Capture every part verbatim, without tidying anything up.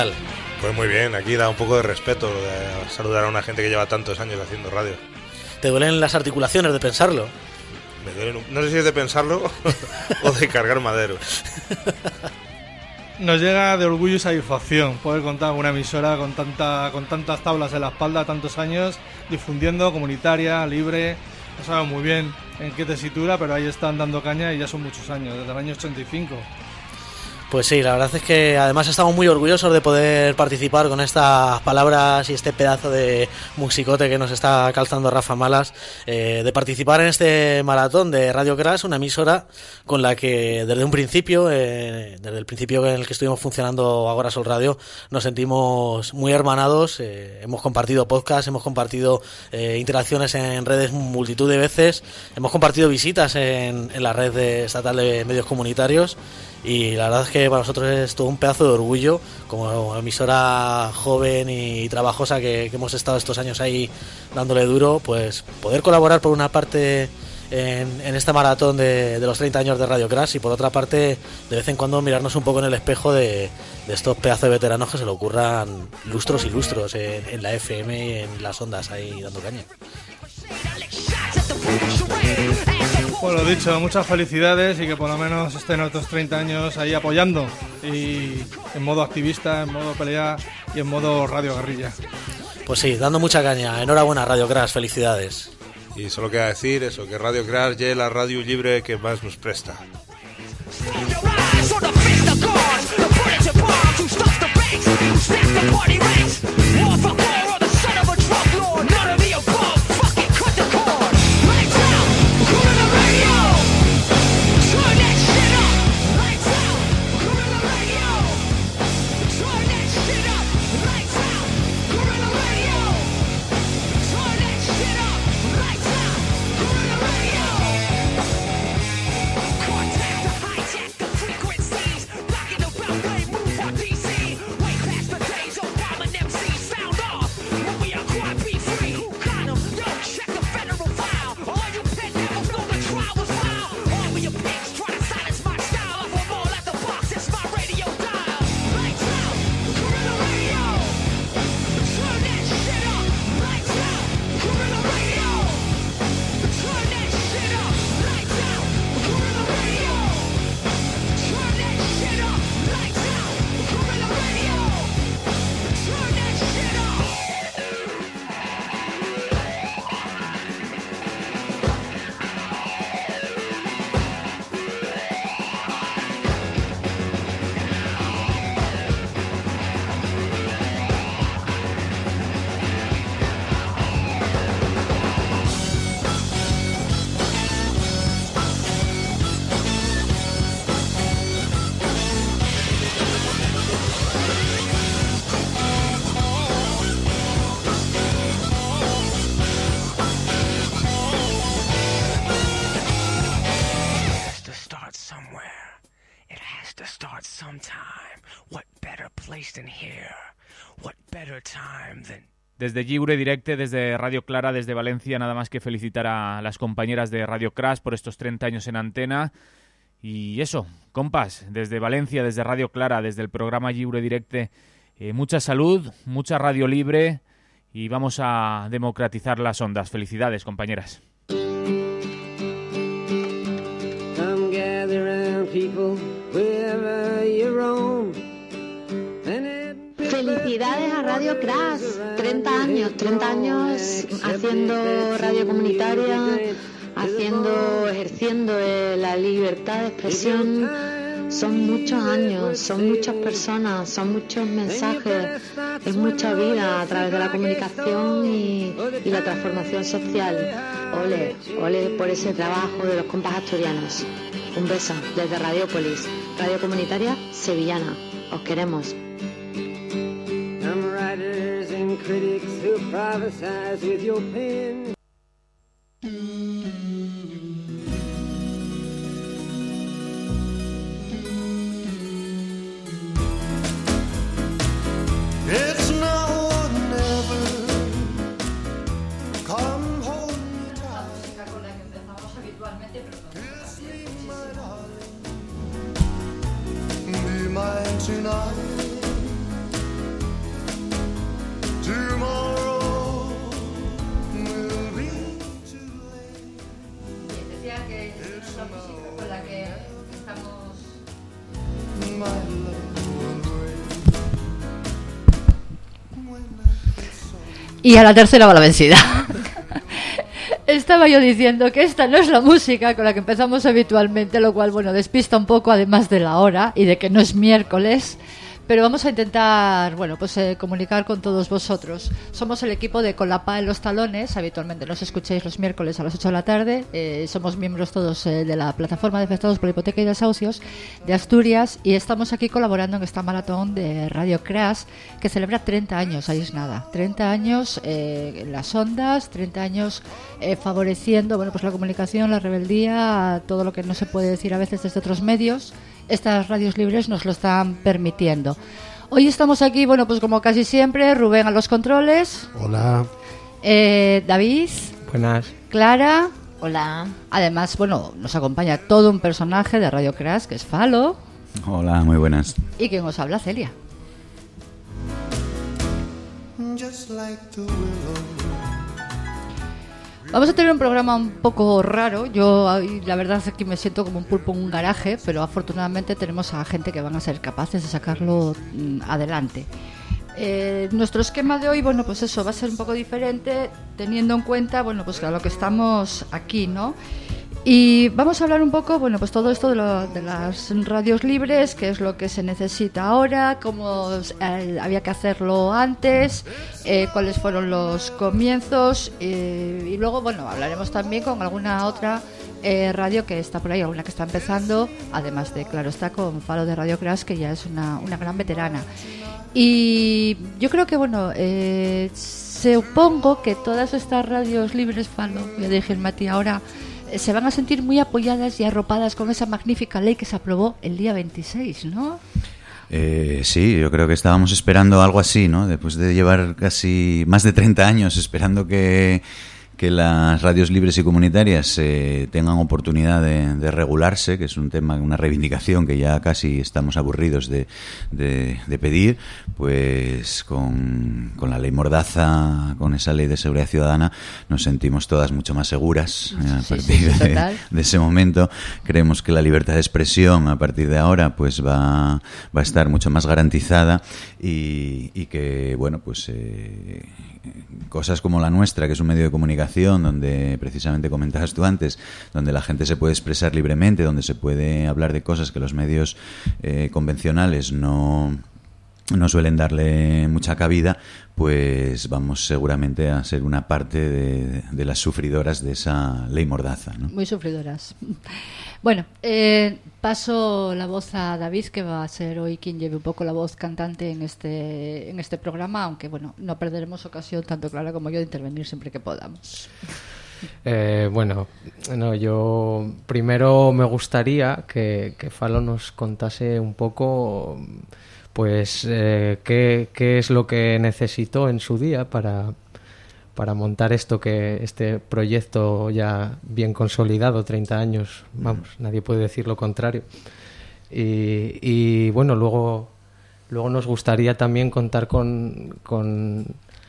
Pues muy bien, aquí da un poco de respeto de saludar a una gente que lleva tantos años haciendo radio. ¿Te duelen las articulaciones de pensarlo? Me duelen un... No sé si es de pensarlo o de cargar madero. Nos llega de orgullo y satisfacción poder contar con una emisora con tanta con tantas tablas en la espalda, tantos años difundiendo, comunitaria, libre. No sabemos muy bien en qué tesitura, pero ahí están dando caña y ya son muchos años, desde el año ochenta y cinco. Pues sí, la verdad es que además estamos muy orgullosos de poder participar con estas palabras y este pedazo de musicote que nos está calzando Rafa Malas, eh, de participar en este maratón de Radio Crash, una emisora con la que desde un principio, eh, desde el principio en el que estuvimos funcionando Agora Sol Radio, nos sentimos muy hermanados, eh, hemos compartido podcasts, hemos compartido eh, interacciones en redes multitud de veces, hemos compartido visitas en, en la red de, estatal de medios comunitarios. Y la verdad es que para nosotros es todo un pedazo de orgullo, como emisora joven y trabajosa que, que hemos estado estos años ahí dándole duro, pues poder colaborar por una parte en, en este maratón de, de los treinta años de Radio Crash y por otra parte de vez en cuando mirarnos un poco en el espejo de, de estos pedazos de veteranos que se le ocurran lustros y lustros en, en la F M y en las ondas ahí dando caña. Pues lo dicho, muchas felicidades y que por lo menos estén otros treinta años ahí apoyando y en modo activista, en modo pelea y en modo radio guerrilla. Pues sí, dando mucha caña. Enhorabuena Radio Crash, felicidades. Y solo queda decir eso, que Radio Crash es la radio libre que más nos presta. Desde Lliure Directe, desde Radio Clara, desde Valencia, nada más que felicitar a las compañeras de Radio Crash por estos treinta años en antena. Y eso, compas, desde Valencia, desde Radio Clara, desde el programa Lliure Directe, eh, mucha salud, mucha radio libre y vamos a democratizar las ondas. Felicidades, compañeras. Come gather round people wherever you roam. Felicidades a Radio Crash, treinta años, treinta años haciendo radio comunitaria, haciendo, ejerciendo la libertad de expresión. Son muchos años, son muchas personas, son muchos mensajes, es mucha vida a través de la comunicación y, y la transformación social. Ole, ole por ese trabajo de los compas asturianos. Un beso desde Radiópolis, radio comunitaria sevillana. Os queremos. Critics who prophesize with your pen. It's now or never. Come hold me tight. La música con la que empezamos habitualmente, pero no. Be mine tonight. Y a la tercera va la vencida. Estaba yo diciendo que esta no es la música con la que empezamos habitualmente, lo cual, bueno, despista un poco, además de la hora y de que no es miércoles. Pero vamos a intentar, bueno, pues eh, comunicar con todos vosotros. Somos el equipo de Con la Pá en los Talones. Habitualmente nos escucháis los miércoles a las ocho de la tarde. Eh, somos miembros todos eh, de la plataforma de afectados por la hipoteca y desahucios de Asturias. Y estamos aquí colaborando en esta maratón de Radio Crash, que celebra treinta años, ahí es nada. treinta años eh, en las ondas, treinta años eh, favoreciendo, bueno, pues la comunicación, la rebeldía, todo lo que no se puede decir a veces desde otros medios. Estas radios libres nos lo están permitiendo. Hoy estamos aquí, bueno, pues como casi siempre, Rubén a los controles. Hola. Eh, David. Buenas. Clara. Hola. Además, bueno, nos acompaña todo un personaje de Radio Crash, que es Falo. Hola, muy buenas. Y quien os habla, Celia. Vamos a tener un programa un poco raro. Yo, la verdad es que me siento como un pulpo en un garaje, pero afortunadamente tenemos a gente que van a ser capaces de sacarlo mm, adelante. Eh, nuestro esquema de hoy, bueno, pues eso va a ser un poco diferente, teniendo en cuenta, bueno, pues a lo que estamos aquí, ¿no? Y vamos a hablar un poco, bueno, pues todo esto de, lo, de las radios libres, qué es lo que se necesita ahora, cómo eh, había que hacerlo antes, eh, cuáles fueron los comienzos, eh, y luego, bueno, hablaremos también con alguna otra eh, radio que está por ahí, alguna que está empezando, además de, claro, está con Falo de Radio Crash, que ya es una, una gran veterana. Y yo creo que, bueno, eh, supongo que todas estas radios libres, Falo, voy a dirigirme a ti ahora, se van a sentir muy apoyadas y arropadas con esa magnífica ley que se aprobó el día veintiséis, ¿no? Eh, sí, yo creo que estábamos esperando algo así, ¿no? Después de llevar casi más de treinta años esperando que, que las radios libres y comunitarias eh, tengan oportunidad de, de regularse, que es un tema, una reivindicación que ya casi estamos aburridos de, de, de pedir, pues con, con la ley Mordaza, con esa ley de seguridad ciudadana, nos sentimos todas mucho más seguras. Eh, a sí, partir sí, sí, de, de ese momento creemos que la libertad de expresión a partir de ahora pues va, va a estar mucho más garantizada y, y que, bueno, pues eh, cosas como la nuestra, que es un medio de comunicación donde precisamente comentabas tú antes, donde la gente se puede expresar libremente, donde se puede hablar de cosas que los medios eh, convencionales no, no suelen darle mucha cabida, pues vamos seguramente a ser una parte de, de las sufridoras de esa ley Mordaza, ¿no? Muy sufridoras. Bueno, eh, paso la voz a David, que va a ser hoy quien lleve un poco la voz cantante en este en este programa, aunque bueno, no perderemos ocasión, tanto Clara como yo, de intervenir siempre que podamos. Eh, bueno, no, yo primero me gustaría que, que Falo nos contase un poco, pues, eh, qué, qué es lo que necesitó en su día para... para montar esto, que este proyecto ya bien consolidado, treinta años, vamos, nadie puede decir lo contrario. Y, y bueno, luego luego nos gustaría también contar con, con,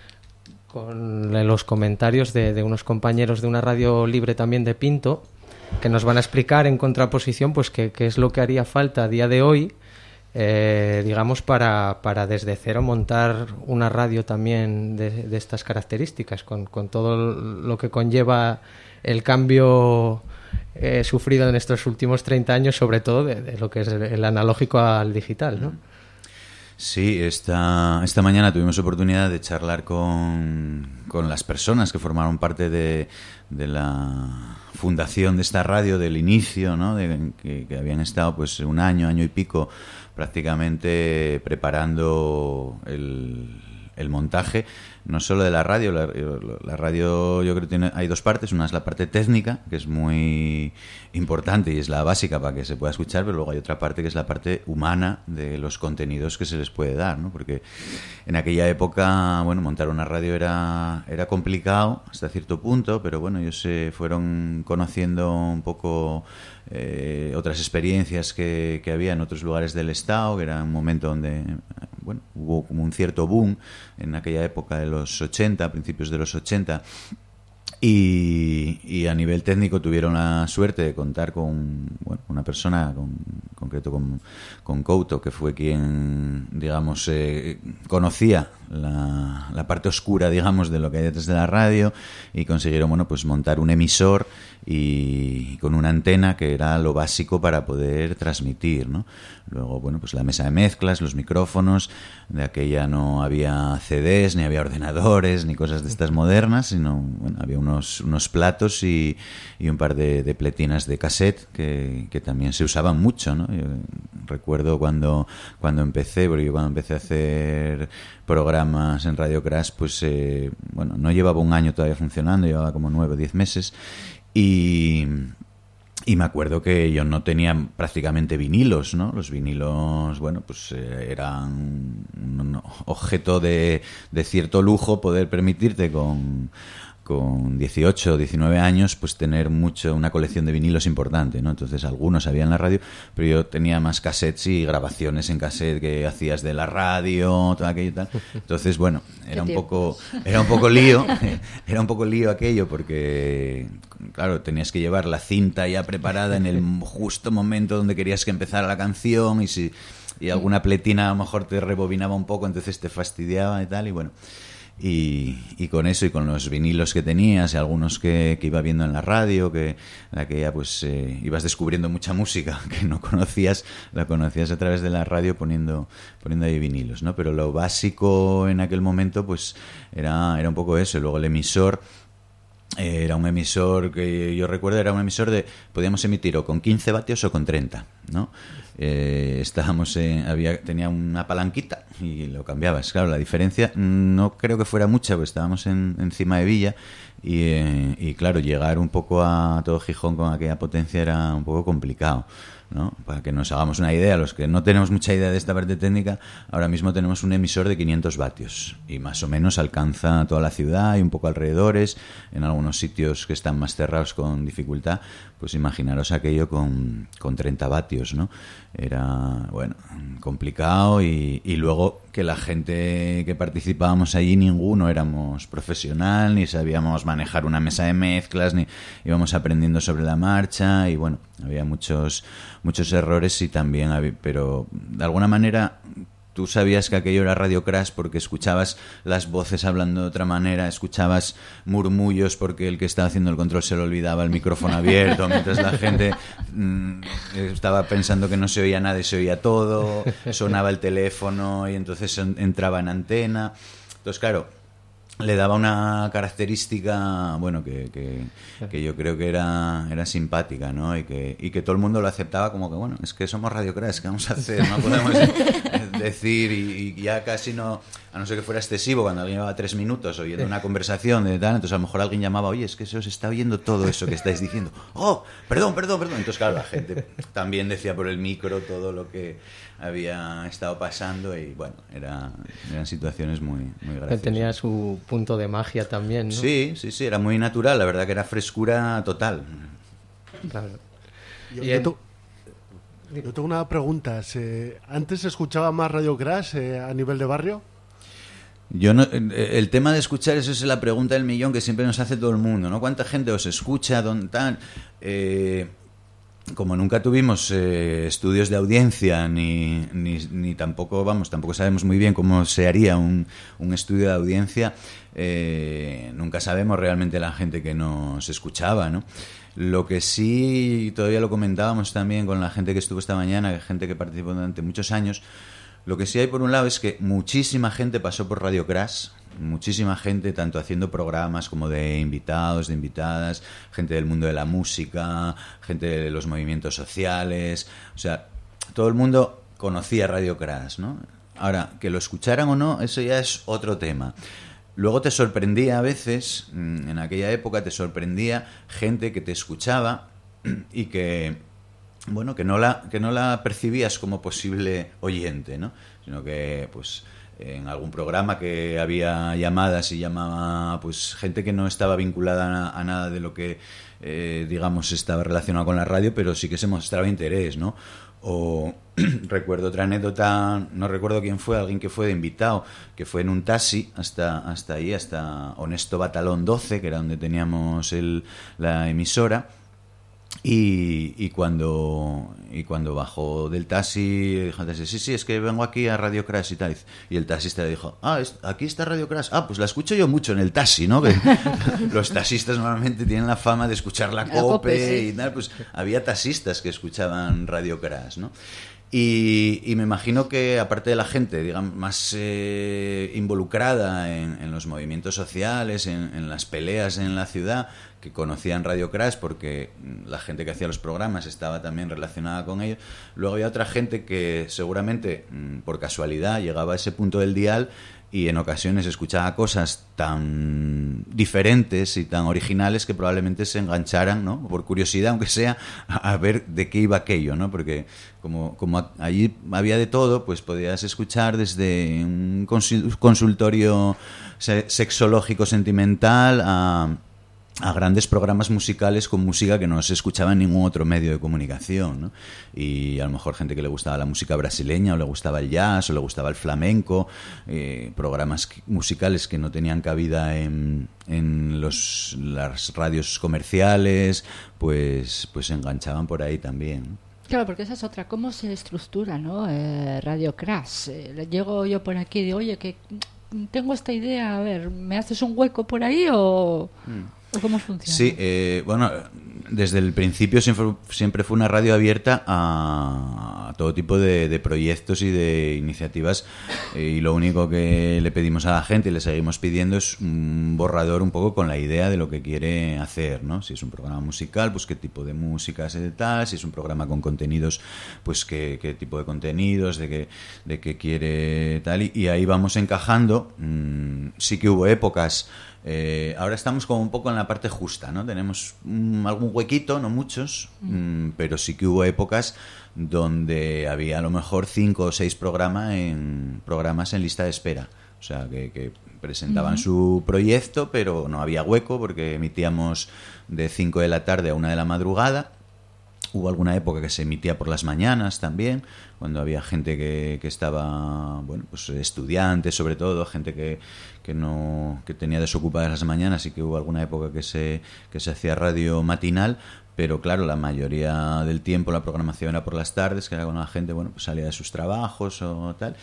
con los comentarios de, de unos compañeros de una radio libre también de Pinto, que nos van a explicar en contraposición pues qué, qué es lo que haría falta a día de hoy, Eh, digamos, para, para desde cero montar una radio también de, de estas características, con, con todo lo que conlleva el cambio eh, sufrido en estos últimos treinta años, sobre todo de, de lo que es el, el analógico al digital, ¿no? Sí, esta, esta mañana tuvimos oportunidad de charlar con, con las personas que formaron parte de, de la fundación de esta radio, del inicio, ¿no? De, que, que habían estado pues un año, año y pico prácticamente preparando el, el montaje, no solo de la radio. La, la radio, yo creo que tiene, hay dos partes. Una es la parte técnica, que es muy importante y es la básica para que se pueda escuchar, pero luego hay otra parte que es la parte humana de los contenidos que se les puede dar, ¿no? Porque en aquella época, bueno, montar una radio era, era complicado hasta cierto punto, pero bueno, ellos se fueron conociendo un poco eh, otras experiencias que, que había en otros lugares del Estado, que era un momento donde, bueno, hubo como un cierto boom en aquella época de los ochenta, principios de los ochenta, y, y a nivel técnico tuvieron la suerte de contar con, bueno, una persona, con, concreto con, con Couto, que fue quien, digamos, eh, conocía la, la parte oscura, digamos, de lo que hay detrás de la radio, y consiguieron, bueno, pues montar un emisor y con una antena, que era lo básico para poder transmitir, ¿no? Luego, bueno, pues la mesa de mezclas, los micrófonos. De aquella no había C Ds, ni había ordenadores, ni cosas de estas modernas, sino, bueno, había unos, unos platos y, y un par de, de pletinas de cassette que, que también se usaban mucho, ¿no? Yo recuerdo cuando, cuando empecé, porque yo cuando empecé a hacer programas en Radio Crash, pues, eh, bueno, no llevaba un año todavía funcionando, llevaba como nueve o diez meses, y... Y me acuerdo que yo no tenía prácticamente vinilos, ¿no? Los vinilos, bueno, pues eh, eran un objeto de, de cierto lujo poder permitirte con, con dieciocho o diecinueve años, pues tener mucho, una colección de vinilos importante, ¿no? Entonces algunos había en la radio, pero yo tenía más cassettes y grabaciones en cassette que hacías de la radio, todo aquello y tal. Entonces, bueno, era un poco, era un poco lío, era un poco lío aquello, porque claro, tenías que llevar la cinta ya preparada en el justo momento donde querías que empezara la canción, y si y alguna pletina a lo mejor te rebobinaba un poco, entonces te fastidiaba y tal, y bueno, y, y con eso y con los vinilos que tenías y algunos que, que iba viendo en la radio, que en la que ya pues eh, ibas descubriendo mucha música que no conocías, la conocías a través de la radio poniendo poniendo ahí vinilos, ¿no? Pero lo básico en aquel momento pues era, era un poco eso. Y luego el emisor era un emisor que yo recuerdo, era un emisor de, podíamos emitir o con quince vatios o con treinta, ¿no? Eh, estábamos en, había, tenía una palanquita y lo cambiabas. Claro, la diferencia no creo que fuera mucha, pues estábamos en, encima de Villa y, eh, y claro, llegar un poco a todo Gijón con aquella potencia era un poco complicado, ¿no? Para que nos hagamos una idea, los que no tenemos mucha idea de esta parte técnica, ahora mismo tenemos un emisor de quinientos vatios y más o menos alcanza toda la ciudad y un poco alrededores. En algunos sitios que están más cerrados con dificultad, pues imaginaros aquello con, con treinta vatios, ¿no? Era, bueno, complicado, y, y luego que la gente que participábamos allí, ninguno éramos profesional, ni sabíamos manejar una mesa de mezclas, ni íbamos aprendiendo sobre la marcha, y bueno, había muchos muchos errores y también había, pero de alguna manera tú sabías que aquello era Radio Crash porque escuchabas las voces hablando de otra manera, escuchabas murmullos porque el que estaba haciendo el control se le olvidaba el micrófono abierto, mientras la gente mmm, estaba pensando que no se oía nada y se oía todo, sonaba el teléfono y entonces entraba en antena. Entonces, claro, le daba una característica, bueno, que, que, que yo creo que era, era simpática, ¿no? Y que, y que todo el mundo lo aceptaba como que, bueno, es que somos Radio Crash, ¿qué vamos a hacer? No podemos decir, y, y ya casi no, a no ser que fuera excesivo, cuando alguien llevaba tres minutos oyendo una conversación de tal, entonces a lo mejor alguien llamaba, oye, es que se os está oyendo todo eso que estáis diciendo. Oh, perdón, perdón, perdón. Entonces, claro, la gente también decía por el micro todo lo que había estado pasando y, bueno, era, eran situaciones muy, muy graciosas. Tenía su punto de magia también, ¿no? Sí, sí, sí, era muy natural, la verdad que era frescura total. Claro. Yo, yo, to, yo tengo una pregunta. ¿Se, ¿Antes se escuchaba más Radio Crash eh, a nivel de barrio? Yo no, el tema de escuchar, eso es la pregunta del millón que siempre nos hace todo el mundo, ¿no? ¿Cuánta gente os escucha? ¿Dónde tal? Eh, como nunca tuvimos eh, estudios de audiencia ni, ni, ni tampoco, vamos, tampoco sabemos muy bien cómo se haría un, un estudio de audiencia, eh, nunca sabemos realmente la gente que nos escuchaba, ¿no? Lo que sí, todavía lo comentábamos también con la gente que estuvo esta mañana, gente que participó durante muchos años, lo que sí hay por un lado es que muchísima gente pasó por Radio Crash, muchísima gente, tanto haciendo programas como de invitados, de invitadas, gente del mundo de la música, gente de los movimientos sociales, o sea, todo el mundo conocía Radio Crash, ¿no? Ahora, que lo escucharan o no, eso ya es otro tema. Luego te sorprendía a veces, en aquella época te sorprendía gente que te escuchaba y que, bueno, que no la, que no la percibías como posible oyente, ¿no? Sino que, pues, en algún programa que había llamadas y llamaba pues gente que no estaba vinculada a, a nada de lo que eh, digamos estaba relacionado con la radio, pero sí que se mostraba interés, ¿no? O recuerdo otra anécdota, no recuerdo quién fue, alguien que fue de invitado, que fue en un taxi hasta hasta ahí, hasta Honesto Batalón doce, que era donde teníamos el, la emisora. Y, y cuando y cuando bajó del taxi, dijo al taxi, sí, sí, es que vengo aquí a Radio Crash y tal. Y el taxista le dijo, ah, aquí está Radio Crash. Ah, pues la escucho yo mucho en el taxi, ¿no? Que los taxistas normalmente tienen la fama de escuchar la, la COPE, COPE sí. y tal. Pues había taxistas que escuchaban Radio Crash, ¿no? Y, y me imagino que, aparte de la gente, digamos, más eh, involucrada en, en los movimientos sociales, en, en las peleas en la ciudad, que conocían Radio Crash porque la gente que hacía los programas estaba también relacionada con ellos, luego había otra gente que seguramente, por casualidad, llegaba a ese punto del dial y en ocasiones escuchaba cosas tan diferentes y tan originales que probablemente se engancharan, ¿no? Por curiosidad, aunque sea, a ver de qué iba aquello, ¿no? Porque como, como allí había de todo, pues podías escuchar desde un consultorio sexológico sentimental a... a grandes programas musicales con música que no se escuchaba en ningún otro medio de comunicación, ¿no? Y a lo mejor gente que le gustaba la música brasileña o le gustaba el jazz o le gustaba el flamenco, eh, programas musicales que no tenían cabida en, en los, las radios comerciales, pues, pues se enganchaban por ahí también. Claro, porque esa es otra, ¿cómo se estructura, ¿no? Eh, Radio Crash. Eh, llego yo por aquí y digo, oye, que tengo esta idea, a ver, ¿me haces un hueco por ahí o...? Mm. ¿Cómo funciona? Sí, eh, bueno, desde el principio siempre, siempre fue una radio abierta a, a todo tipo de, de proyectos y de iniciativas, eh, y lo único que le pedimos a la gente y le seguimos pidiendo es un borrador un poco con la idea de lo que quiere hacer, ¿no? Si es un programa musical, pues qué tipo de música es de tal, si es un programa con contenidos, pues qué, qué tipo de contenidos, de qué, de qué quiere tal, y, y ahí vamos encajando. Mm, sí que hubo épocas. Eh, ahora estamos como un poco en la parte justa, ¿no? Tenemos mm, algún huequito, no muchos, mm, pero sí que hubo épocas donde había a lo mejor cinco o seis programas en, programas en lista de espera. O sea, que, que presentaban uh-huh. su proyecto, pero no había hueco porque emitíamos de cinco de la tarde a una de la madrugada. Hubo alguna época que se emitía por las mañanas también, cuando había gente que, que estaba, bueno, pues estudiantes sobre todo, gente que, que no que tenía desocupadas las mañanas, y que hubo alguna época que se que se hacía radio matinal, pero claro, la mayoría del tiempo la programación era por las tardes, que era cuando la gente, bueno, pues salía de sus trabajos o tal,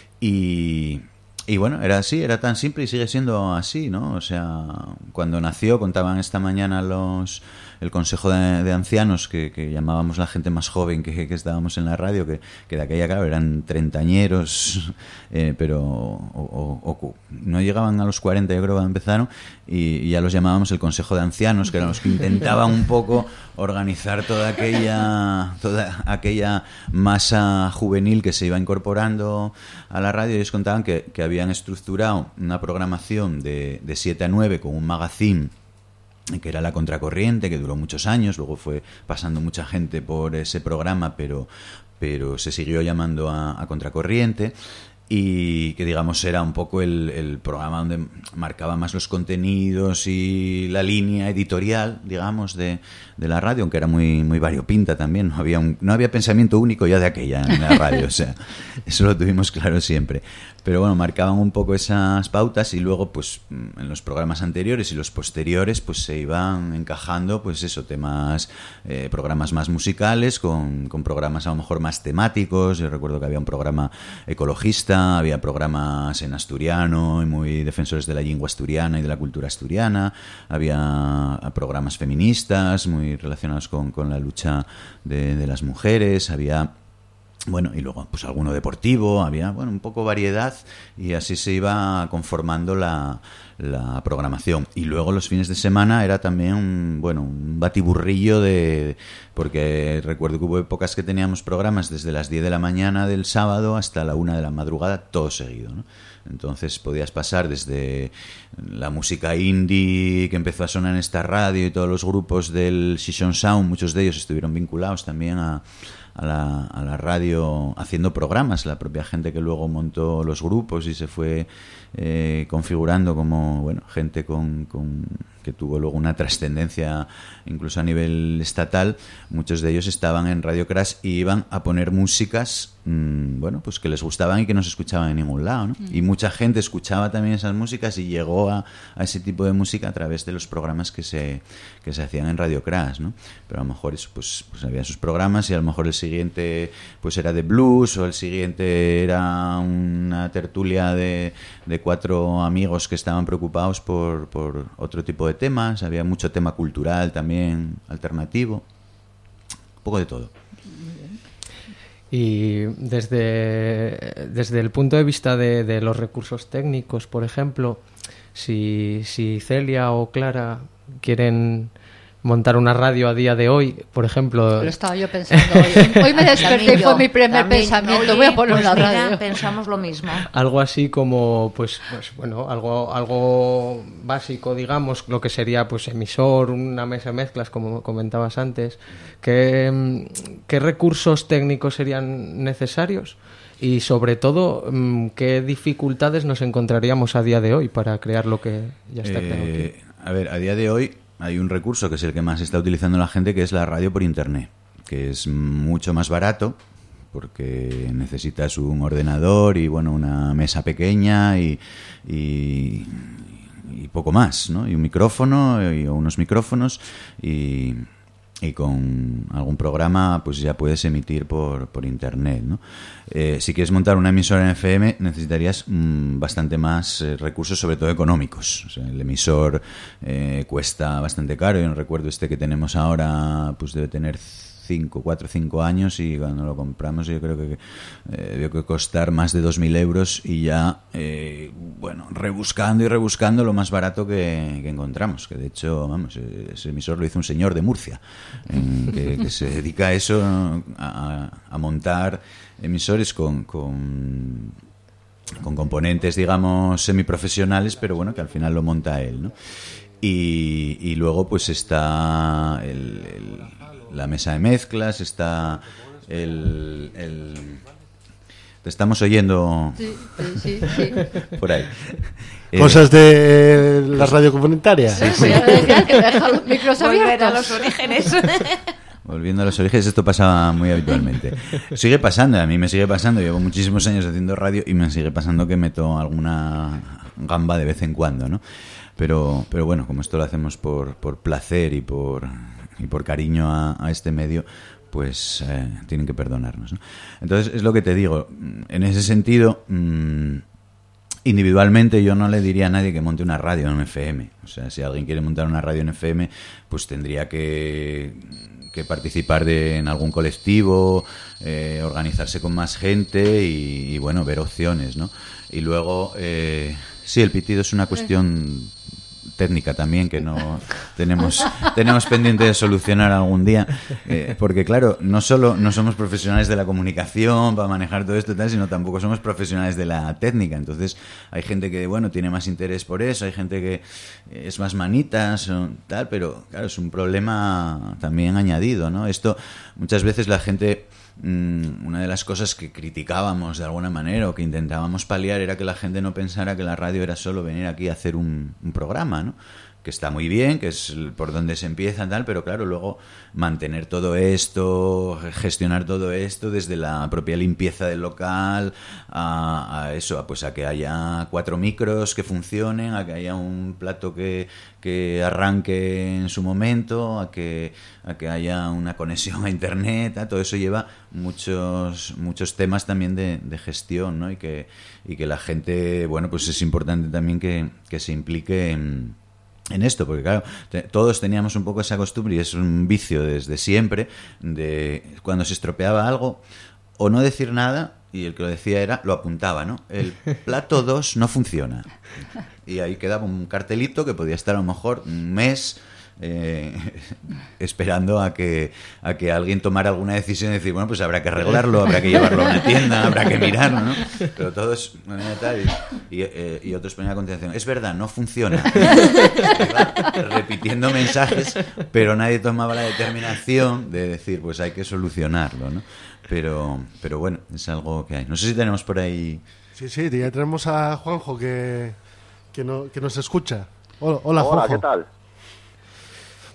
y... Y bueno, era así, era tan simple y sigue siendo así, ¿no? O sea, cuando nació, contaban esta mañana los el Consejo de, de Ancianos, que, que llamábamos la gente más joven que, que estábamos en la radio, que, que de aquella, claro, eran treintañeros, eh, pero o, o, o, no llegaban a los cuarenta, yo creo, que empezaron, y, y ya los llamábamos el Consejo de Ancianos, que eran los que intentaban un poco organizar toda aquella toda aquella masa juvenil que se iba incorporando a la radio. Ellos contaban que, que habían estructurado una programación de, de siete a nueve con un magazine que era La Contracorriente, que duró muchos años, luego fue pasando mucha gente por ese programa, pero, pero se siguió llamando a, a Contracorriente, y que digamos era un poco el, el programa donde marcaba más los contenidos y la línea editorial, digamos, de, de la radio, aunque era muy muy variopinta también, no había un, no había pensamiento único ya de aquella en la radio, o sea, eso lo tuvimos claro siempre. Pero bueno, marcaban un poco esas pautas, y luego pues en los programas anteriores y los posteriores pues se iban encajando, pues eso, temas, eh, programas más musicales con, con programas a lo mejor más temáticos. Yo recuerdo que había un programa ecologista, había programas en asturiano y muy defensores de la lengua asturiana y de la cultura asturiana, había programas feministas muy relacionados con, con la lucha de, de las mujeres, había... Bueno, y luego pues alguno deportivo, había, bueno, un poco variedad, y así se iba conformando la, la programación. Y luego los fines de semana era también un, bueno, un batiburrillo de... Porque recuerdo que hubo épocas que teníamos programas desde las diez de la mañana del sábado hasta la una de la madrugada, todo seguido, ¿no? Entonces podías pasar desde la música indie que empezó a sonar en esta radio, y todos los grupos del Session Sound, muchos de ellos estuvieron vinculados también a... A la, a la radio haciendo programas, la propia gente que luego montó los grupos y se fue eh, configurando como, bueno, gente con, con, que tuvo luego una trascendencia incluso a nivel estatal, muchos de ellos estaban en Radio Crash y iban a poner músicas, mmm, bueno, pues que les gustaban y que no se escuchaban en ningún lado, ¿no? Mm. Y mucha gente escuchaba también esas músicas y llegó a, a ese tipo de música a través de los programas que se, que se hacían en Radio Crash, ¿no? Pero a lo mejor eso, pues, pues había sus programas y a lo mejor el siguiente pues era de blues, o el siguiente era una tertulia de, de cuatro amigos que estaban preocupados por, por otro tipo de temas. Había mucho tema cultural también, alternativo, un poco de todo. Y desde, desde el punto de vista de, de los recursos técnicos, por ejemplo, si, si Celia o Clara quieren montar una radio a día de hoy, por ejemplo... Lo estaba yo pensando hoy. Hoy me desperté y fue mi primer pensamiento. Voy a poner pues una mira, radio. Pensamos lo mismo. Algo así como, pues, pues bueno, algo, algo básico, digamos, lo que sería pues emisor, una mesa de mezclas, como comentabas antes. ¿Qué, qué recursos técnicos serían necesarios? Y sobre todo, ¿qué dificultades nos encontraríamos a día de hoy para crear lo que ya está creado eh, aquí? A ver, a día de hoy hay un recurso que es el que más está utilizando la gente, que es la radio por internet, que es mucho más barato porque necesitas un ordenador y bueno, una mesa pequeña y, y, y poco más, ¿no? Y un micrófono y, o unos micrófonos y, y con algún programa pues ya puedes emitir por, por internet, ¿no? Eh, si quieres montar una emisora en F M necesitarías mmm, bastante más eh, recursos, sobre todo económicos. O sea, el emisor eh, cuesta bastante caro. Yo no recuerdo este que tenemos ahora, pues debe tener cinco, cuatro, cinco años, y cuando lo compramos yo creo que eh, debió que costar más de dos mil euros, y ya eh, bueno, rebuscando y rebuscando lo más barato que, que encontramos, que de hecho, vamos, ese emisor lo hizo un señor de Murcia, eh, que, que se dedica a eso, a, a montar emisores con, con con componentes, digamos, semiprofesionales, pero bueno, que al final lo monta él, ¿no? Y, y luego pues está el, el, la mesa de mezclas, está el... el te estamos oyendo sí, sí, sí. por ahí. Cosas de la radio comunitaria. Sí, sí. Voy a decir que me deja los micros abiertos. Volver a los orígenes. Volviendo a los orígenes, esto pasaba muy habitualmente. Sigue pasando, a mí me sigue pasando. Llevo muchísimos años haciendo radio y me sigue pasando que meto alguna gamba de vez en cuando, ¿no? Pero, pero bueno, como esto lo hacemos por, por placer y por, y por cariño a, a este medio, pues eh, tienen que perdonarnos, ¿no? Entonces, es lo que te digo. En ese sentido, mmm, individualmente yo no le diría a nadie que monte una radio en F M. O sea, si alguien quiere montar una radio en F M, pues tendría que... que participar de, en algún colectivo, eh, organizarse con más gente y, y, bueno, ver opciones, ¿no? Y luego, eh, sí, el pitido es una cuestión técnica también que no tenemos tenemos pendiente de solucionar algún día, eh, porque claro, no solo no somos profesionales de la comunicación para manejar todo esto y tal, sino tampoco somos profesionales de la técnica. Entonces hay gente que bueno tiene más interés por eso, hay gente que es más manitas o tal, pero claro, es un problema también añadido, ¿no? Esto muchas veces la gente, una de las cosas que criticábamos de alguna manera o que intentábamos paliar era que la gente no pensara que la radio era solo venir aquí a hacer un, un programa, ¿no? Que está muy bien, que es por donde se empieza tal, pero claro, luego mantener todo esto, gestionar todo esto desde la propia limpieza del local a, a eso, a, pues a que haya cuatro micros que funcionen, a que haya un plato que, que arranque en su momento, a que, a que haya una conexión a internet, a todo eso lleva muchos muchos temas también de, de gestión, ¿no? Y que, y que la gente, bueno, pues es importante también que, que se implique en en esto, porque claro, te, todos teníamos un poco esa costumbre y es un vicio desde siempre de cuando se estropeaba algo o no decir nada, y el que lo decía era, lo apuntaba, ¿no? El plato dos no funciona, y ahí quedaba un cartelito que podía estar a lo mejor un mes eh, esperando a que a que alguien tomara alguna decisión y decir, bueno, pues habrá que arreglarlo, habrá que llevarlo a una tienda, habrá que mirarlo, ¿no? Pero todos tal, y, y, eh, y otros ponían a continuación, es verdad, no funciona, repitiendo mensajes, pero nadie tomaba la determinación de decir, pues hay que solucionarlo, ¿no? Pero, pero bueno, es algo que hay. No sé si tenemos por ahí... Sí, sí, ya tenemos a Juanjo que, que, no, que nos escucha. Hola, hola, Hola, Juanjo. ¿qué tal?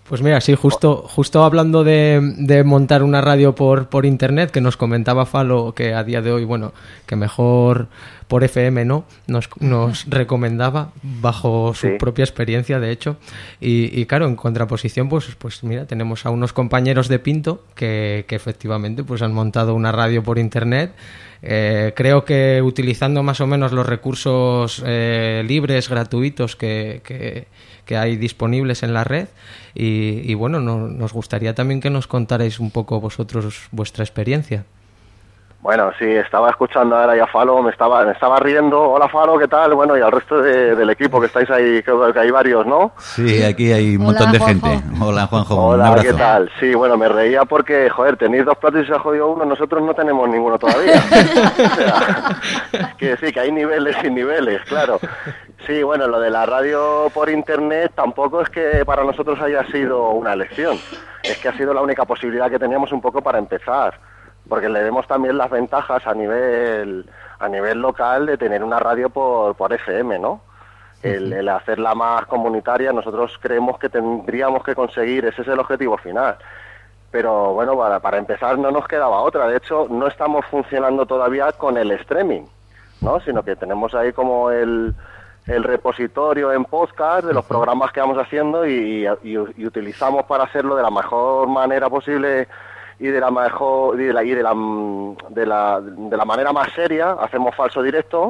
Pues mira, sí, justo justo hablando de, de montar una radio por, por internet, que nos comentaba Falo que a día de hoy, bueno, que mejor por F M, ¿no? Nos, nos recomendaba, bajo su sí. propia experiencia, de hecho. Y, y claro, en contraposición, pues, pues mira, tenemos a unos compañeros de Pinto que, que efectivamente pues han montado una radio por internet. Eh, creo que utilizando más o menos los recursos eh, libres, gratuitos que, que, que hay disponibles en la red y, y bueno, no, nos gustaría también que nos contarais un poco vosotros vuestra experiencia. Bueno, sí, estaba escuchando ahora ya a Falo, me estaba, me estaba riendo. Hola Falo, ¿qué tal? Bueno, y al resto de, del equipo que estáis ahí, creo que hay varios, ¿no? Sí, aquí hay un Hola, montón de Juanjo. gente. Hola Juanjo, Hola, un abrazo. ¿qué tal? Sí, bueno, me reía porque, joder, tenéis dos platos y se ha jodido uno, nosotros no tenemos ninguno todavía. O sea, quiere decir que hay niveles y niveles, claro. Sí, bueno, lo de la radio por internet tampoco es que para nosotros haya sido una elección, es que ha sido la única posibilidad que teníamos un poco para empezar. Porque le vemos también las ventajas a nivel a nivel local de tener una radio por, por F M, ¿no? El, el hacerla más comunitaria, nosotros creemos que tendríamos que conseguir, ese es el objetivo final. Pero bueno, para, para empezar no nos quedaba otra. De hecho, no estamos funcionando todavía con el streaming, ¿no? Sino que tenemos ahí como el, el repositorio en podcast de los programas que vamos haciendo y, y, y utilizamos para hacerlo de la mejor manera posible y de la mejor y de la y de la de la de la manera más seria. Hacemos falso directo,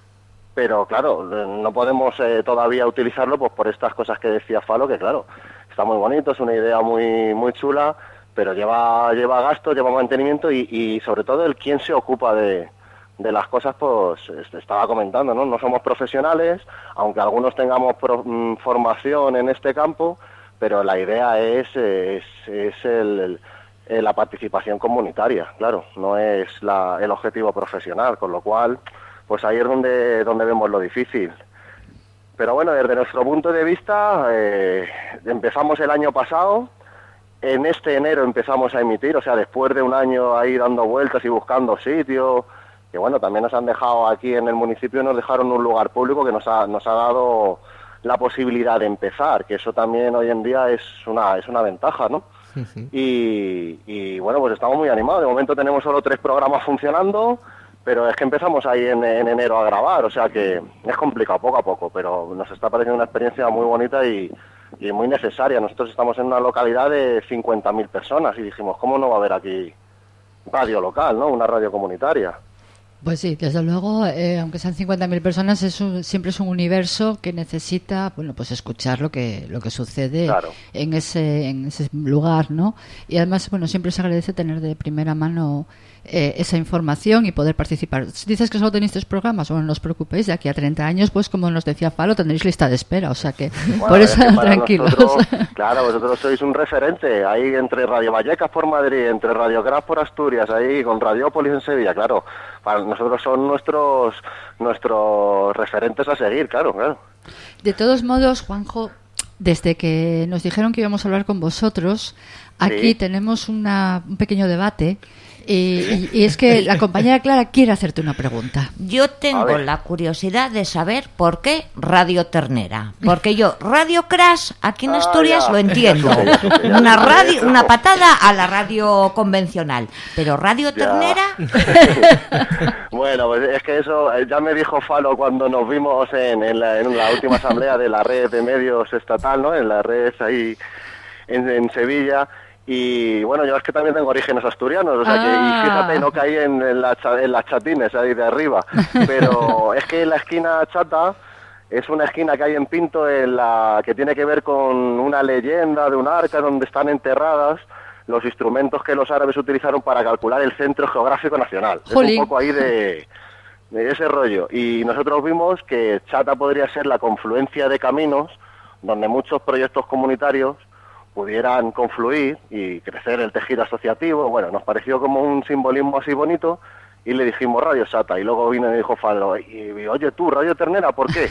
pero claro, no podemos eh, todavía utilizarlo pues por estas cosas que decía Falo, que claro, está muy bonito, es una idea muy muy chula, pero lleva lleva gasto, lleva mantenimiento y, y sobre todo el quién se ocupa de de las cosas, pues estaba comentando, ¿no? No somos profesionales, aunque algunos tengamos pro, mm, formación en este campo, pero la idea es es, es el, el Eh, la participación comunitaria, claro, no es la, el objetivo profesional, con lo cual, pues ahí es donde, donde vemos lo difícil. Pero bueno, desde nuestro punto de vista, eh, empezamos el año pasado, en este enero empezamos a emitir, o sea, después de un año ahí dando vueltas y buscando sitios, que bueno, también nos han dejado aquí en el municipio, nos dejaron un lugar público que nos ha, nos ha dado la posibilidad de empezar, que eso también hoy en día es una, es una ventaja, ¿no? Y, y bueno, pues estamos muy animados. De momento tenemos solo tres programas funcionando, pero es que empezamos ahí en, en enero a grabar, o sea que es complicado poco a poco, pero nos está pareciendo una experiencia muy bonita y, y muy necesaria. Nosotros estamos en una localidad de cincuenta mil personas y dijimos, ¿cómo no va a haber aquí radio local, ¿no? Una radio comunitaria. Pues sí, desde luego, eh, aunque sean cincuenta mil personas, es un, siempre es un universo que necesita, bueno, pues escuchar lo que lo que sucede claro. en ese en ese lugar, ¿no? Y además, bueno, siempre se agradece tener de primera mano eh, esa información y poder participar. Dices que solo tenéis tres programas, bueno, no os preocupéis, de aquí a treinta años, pues como nos decía Falo, tendréis lista de espera, o sea que bueno, por eso tranquilos. Nosotros, claro, vosotros sois un referente, ahí entre Radio Vallecas por Madrid, entre Radio Gras por Asturias, ahí con Radiópolis en Sevilla, claro. Para nosotros son nuestros nuestros referentes a seguir, claro, claro. De todos modos, Juanjo, desde que nos dijeron que íbamos a hablar con vosotros, aquí sí. tenemos una, un pequeño debate. Y, y es que la compañera Clara quiere hacerte una pregunta. Yo tengo la curiosidad de saber por qué Radio Ternera. Porque yo, Radio Crash, aquí en ah, Asturias ya. lo entiendo. Una radio, una patada a la radio convencional. Pero Radio ya. Ternera... Bueno, pues es que eso ya me dijo Falo cuando nos vimos en, en, la, en la última asamblea de la red de medios estatal, ¿no? En la red ahí en, en Sevilla... Y bueno, yo es que también tengo orígenes asturianos, o sea ah. que, y fíjate, no caí en, en, la, en las chatines ahí de arriba, pero es que la esquina chata es una esquina que hay en Pinto en la que tiene que ver con una leyenda de un arca donde están enterradas los instrumentos que los árabes utilizaron para calcular el centro geográfico nacional. Jolín. Es un poco ahí de, de ese rollo. Y nosotros vimos que Chata podría ser la confluencia de caminos donde muchos proyectos comunitarios pudieran confluir y crecer el tejido asociativo. Bueno, nos pareció como un simbolismo así bonito y le dijimos Radio Chata. Y luego vino y me dijo Falo, y, y, oye tú, Radio Ternera, ¿por qué?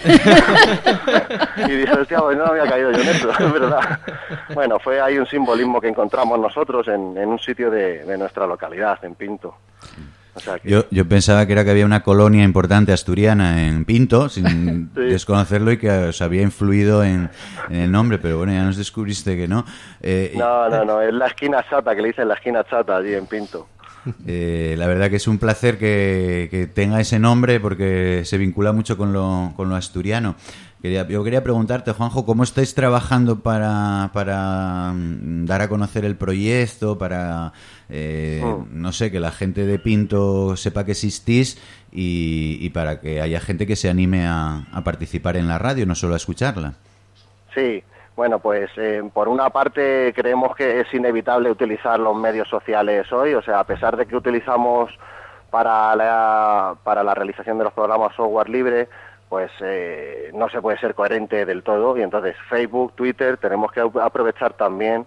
Y dije, hostia, pues no había caído yo en eso, es verdad. Bueno, fue ahí un simbolismo que encontramos nosotros en, en un sitio de, de nuestra localidad, en Pinto. O sea que... yo, yo pensaba que era que había una colonia importante asturiana en Pinto, sin Sí. desconocerlo, y que os había influido en, en el nombre, pero bueno, ya nos descubriste que no. Eh, No, no, no, es la esquina chata, que le dicen la esquina chata allí en Pinto. Eh, la verdad que es un placer que, que tenga ese nombre porque se vincula mucho con lo, con lo asturiano. Quería, yo quería preguntarte, Juanjo, ¿cómo estáis trabajando para, para dar a conocer el proyecto, para, eh, Oh. no sé, que la gente de Pinto sepa que existís y, y para que haya gente que se anime a, a participar en la radio, no solo a escucharla? Sí, bueno, pues eh, por una parte creemos que es inevitable utilizar los medios sociales hoy, o sea, a pesar de que utilizamos para la, para la realización de los programas software libre, pues eh, no se puede ser coherente del todo, y entonces Facebook, Twitter, tenemos que aprovechar también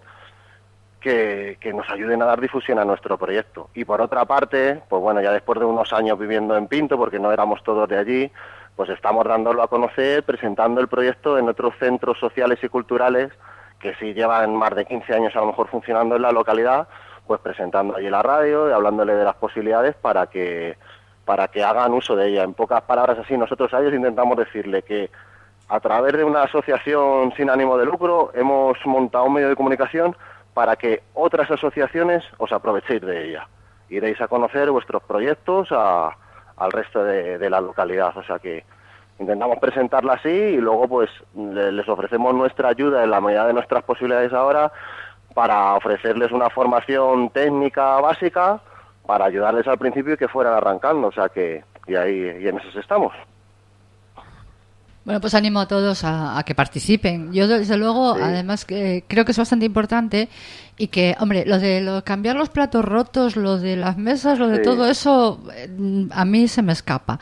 que, que nos ayuden a dar difusión a nuestro proyecto. Y por otra parte, pues bueno, ya después de unos años viviendo en Pinto, porque no éramos todos de allí, pues estamos dándolo a conocer, presentando el proyecto en otros centros sociales y culturales que sí llevan más de quince años a lo mejor funcionando en la localidad, pues presentando allí la radio y hablándole de las posibilidades para que para que hagan uso de ella. En pocas palabras así, nosotros a ellos intentamos decirle que a través de una asociación sin ánimo de lucro hemos montado un medio de comunicación para que otras asociaciones os aprovechéis de ella y deis a conocer vuestros proyectos a, al resto de, de la localidad. O sea que intentamos presentarla así y luego pues le, les ofrecemos nuestra ayuda en la medida de nuestras posibilidades ahora para ofrecerles una formación técnica básica para ayudarles al principio y que fueran arrancando. O sea que y ahí y en eso estamos. Bueno, pues animo a todos a, a que participen. Yo, desde luego, sí. además, que creo que es bastante importante y que, hombre, lo de lo, cambiar los platos rotos, lo de las mesas, lo de sí. todo eso, a mí se me escapa.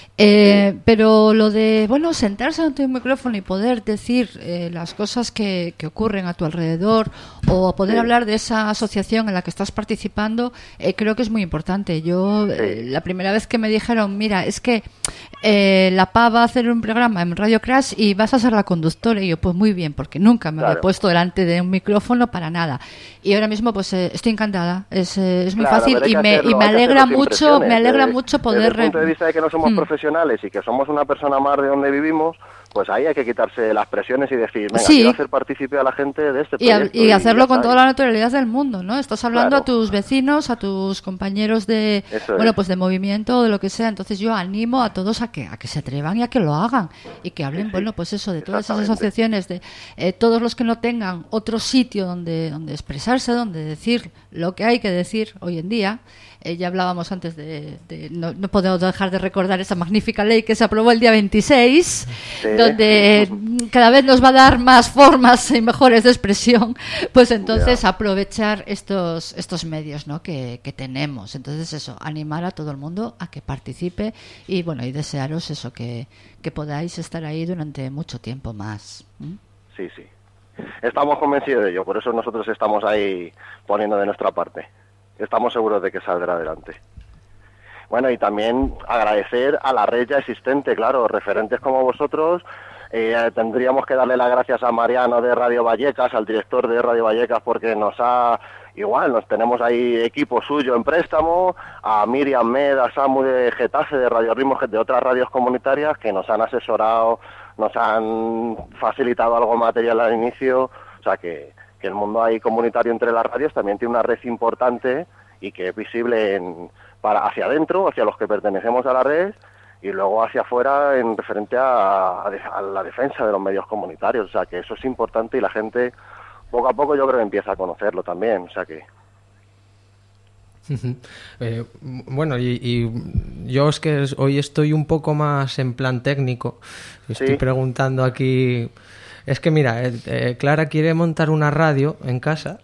Eh, sí. Pero lo de, bueno, sentarse ante un micrófono y poder decir eh, las cosas que, que ocurren a tu alrededor o poder sí. hablar de esa asociación en la que estás participando, eh, creo que es muy importante. Yo, sí. eh, la primera vez que me dijeron, mira, es que eh, la P A va a hacer un programa en Radio Crash y vas a ser la conductora, y yo, pues muy bien, porque nunca me claro. había puesto delante de un micrófono para nada. Y ahora mismo, pues eh, estoy encantada. Es, eh, es muy claro, fácil y me, hacerlo, y me alegra mucho, me alegra desde, mucho poder... Desde el punto de vista de que no somos hmm. profesionales y que somos una persona más de donde vivimos, pues ahí hay que quitarse las presiones y decir, venga, sí. quiero hacer partícipe a la gente de este proyecto. Y, a, y hacerlo y con toda la naturalidad del mundo, ¿no? Estás hablando claro. a tus vecinos, a tus compañeros de, Eso bueno, es. pues de movimiento, de lo que sea. Entonces yo animo a todos a que a que se atrevan y a que lo hagan y que hablen, sí, sí. bueno, pues eso, de todas esas asociaciones, de eh, todos los que no tengan otro sitio donde, donde expresarse, donde decir lo que hay que decir hoy en día. Eh, ya hablábamos antes de... de no, no podemos dejar de recordar esa magnífica ley que se aprobó el día veintiséis, sí. donde cada vez nos va a dar más formas y mejores de expresión, pues entonces yeah. aprovechar estos estos medios, ¿no? que, que tenemos. Entonces eso, animar a todo el mundo a que participe y bueno, y desearos eso, que, que podáis estar ahí durante mucho tiempo más. ¿Mm? Sí, sí. Estamos convencidos de ello, por eso nosotros estamos ahí poniendo de nuestra parte. Estamos seguros de que saldrá adelante. Bueno, y también agradecer a la red ya existente, claro, referentes como vosotros. Eh, tendríamos que darle las gracias a Mariano de Radio Vallecas, al director de Radio Vallecas, porque nos ha... Igual, nos tenemos ahí equipo suyo en préstamo, a Miriam Med, a Samu de Getafe, de Radio Ritmo, de otras radios comunitarias que nos han asesorado, nos han facilitado algo material al inicio, o sea que... que el mundo ahí comunitario entre las radios también tiene una red importante y que es visible en, para hacia adentro, hacia los que pertenecemos a la red, y luego hacia afuera en referente a, a, a la defensa de los medios comunitarios. O sea que eso es importante y la gente poco a poco yo creo que empieza a conocerlo también. O sea que... eh, bueno, y, y yo es que hoy estoy un poco más en plan técnico. Estoy ¿Sí? preguntando aquí... Es que mira, eh, eh, Clara quiere montar una radio en casa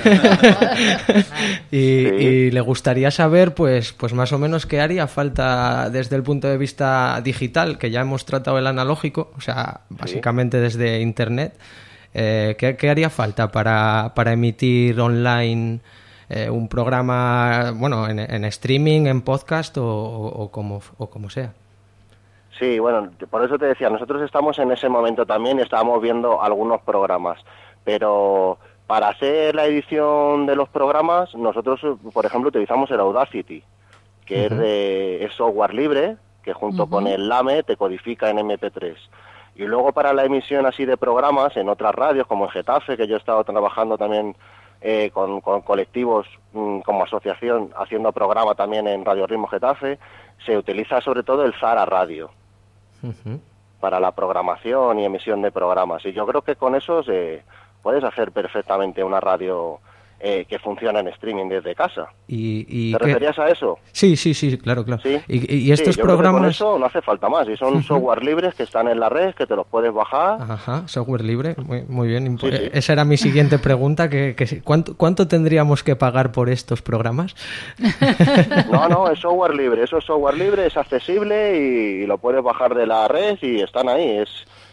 y, sí. y le gustaría saber pues, pues más o menos qué haría falta desde el punto de vista digital, que ya hemos tratado el analógico, o sea, básicamente sí. desde internet. Eh, ¿qué, ¿Qué haría falta para, para emitir online eh, un programa, bueno, en, en streaming, en podcast o, o, o, como, o como sea? Sí, bueno, por eso te decía, nosotros estamos en ese momento también y estábamos viendo algunos programas, pero para hacer la edición de los programas, nosotros, por ejemplo, utilizamos el Audacity. que Uh-huh. es de es software libre, que junto Ujú. con el LAME te codifica en eme pe tres. Y luego para la emisión así de programas en otras radios, como en Getafe, que yo he estado trabajando también eh, con, con colectivos mm, como asociación, haciendo programa también en Radio Ritmo Getafe, se utiliza sobre todo el Zara Radio Uh-huh. para la programación y emisión de programas. Y yo creo que con eso se puedes hacer perfectamente una radio eh, que funciona en streaming desde casa. Y, y ¿Te qué- referías a eso? Sí, sí, sí, claro, claro. Sí. Y, y estos Sí, yo creo que con programas... eso no hace falta más. Y son Ujú. software libres que están en la red, que te los puedes bajar. Ajá, software libre, muy, muy bien. Sí, sí. Esa era mi siguiente pregunta, que, que si- ¿cuánto, ¿cuánto tendríamos que pagar por estos programas? No, no, es software libre. Eso es software libre, es accesible y, y lo puedes bajar de la red y están ahí. Es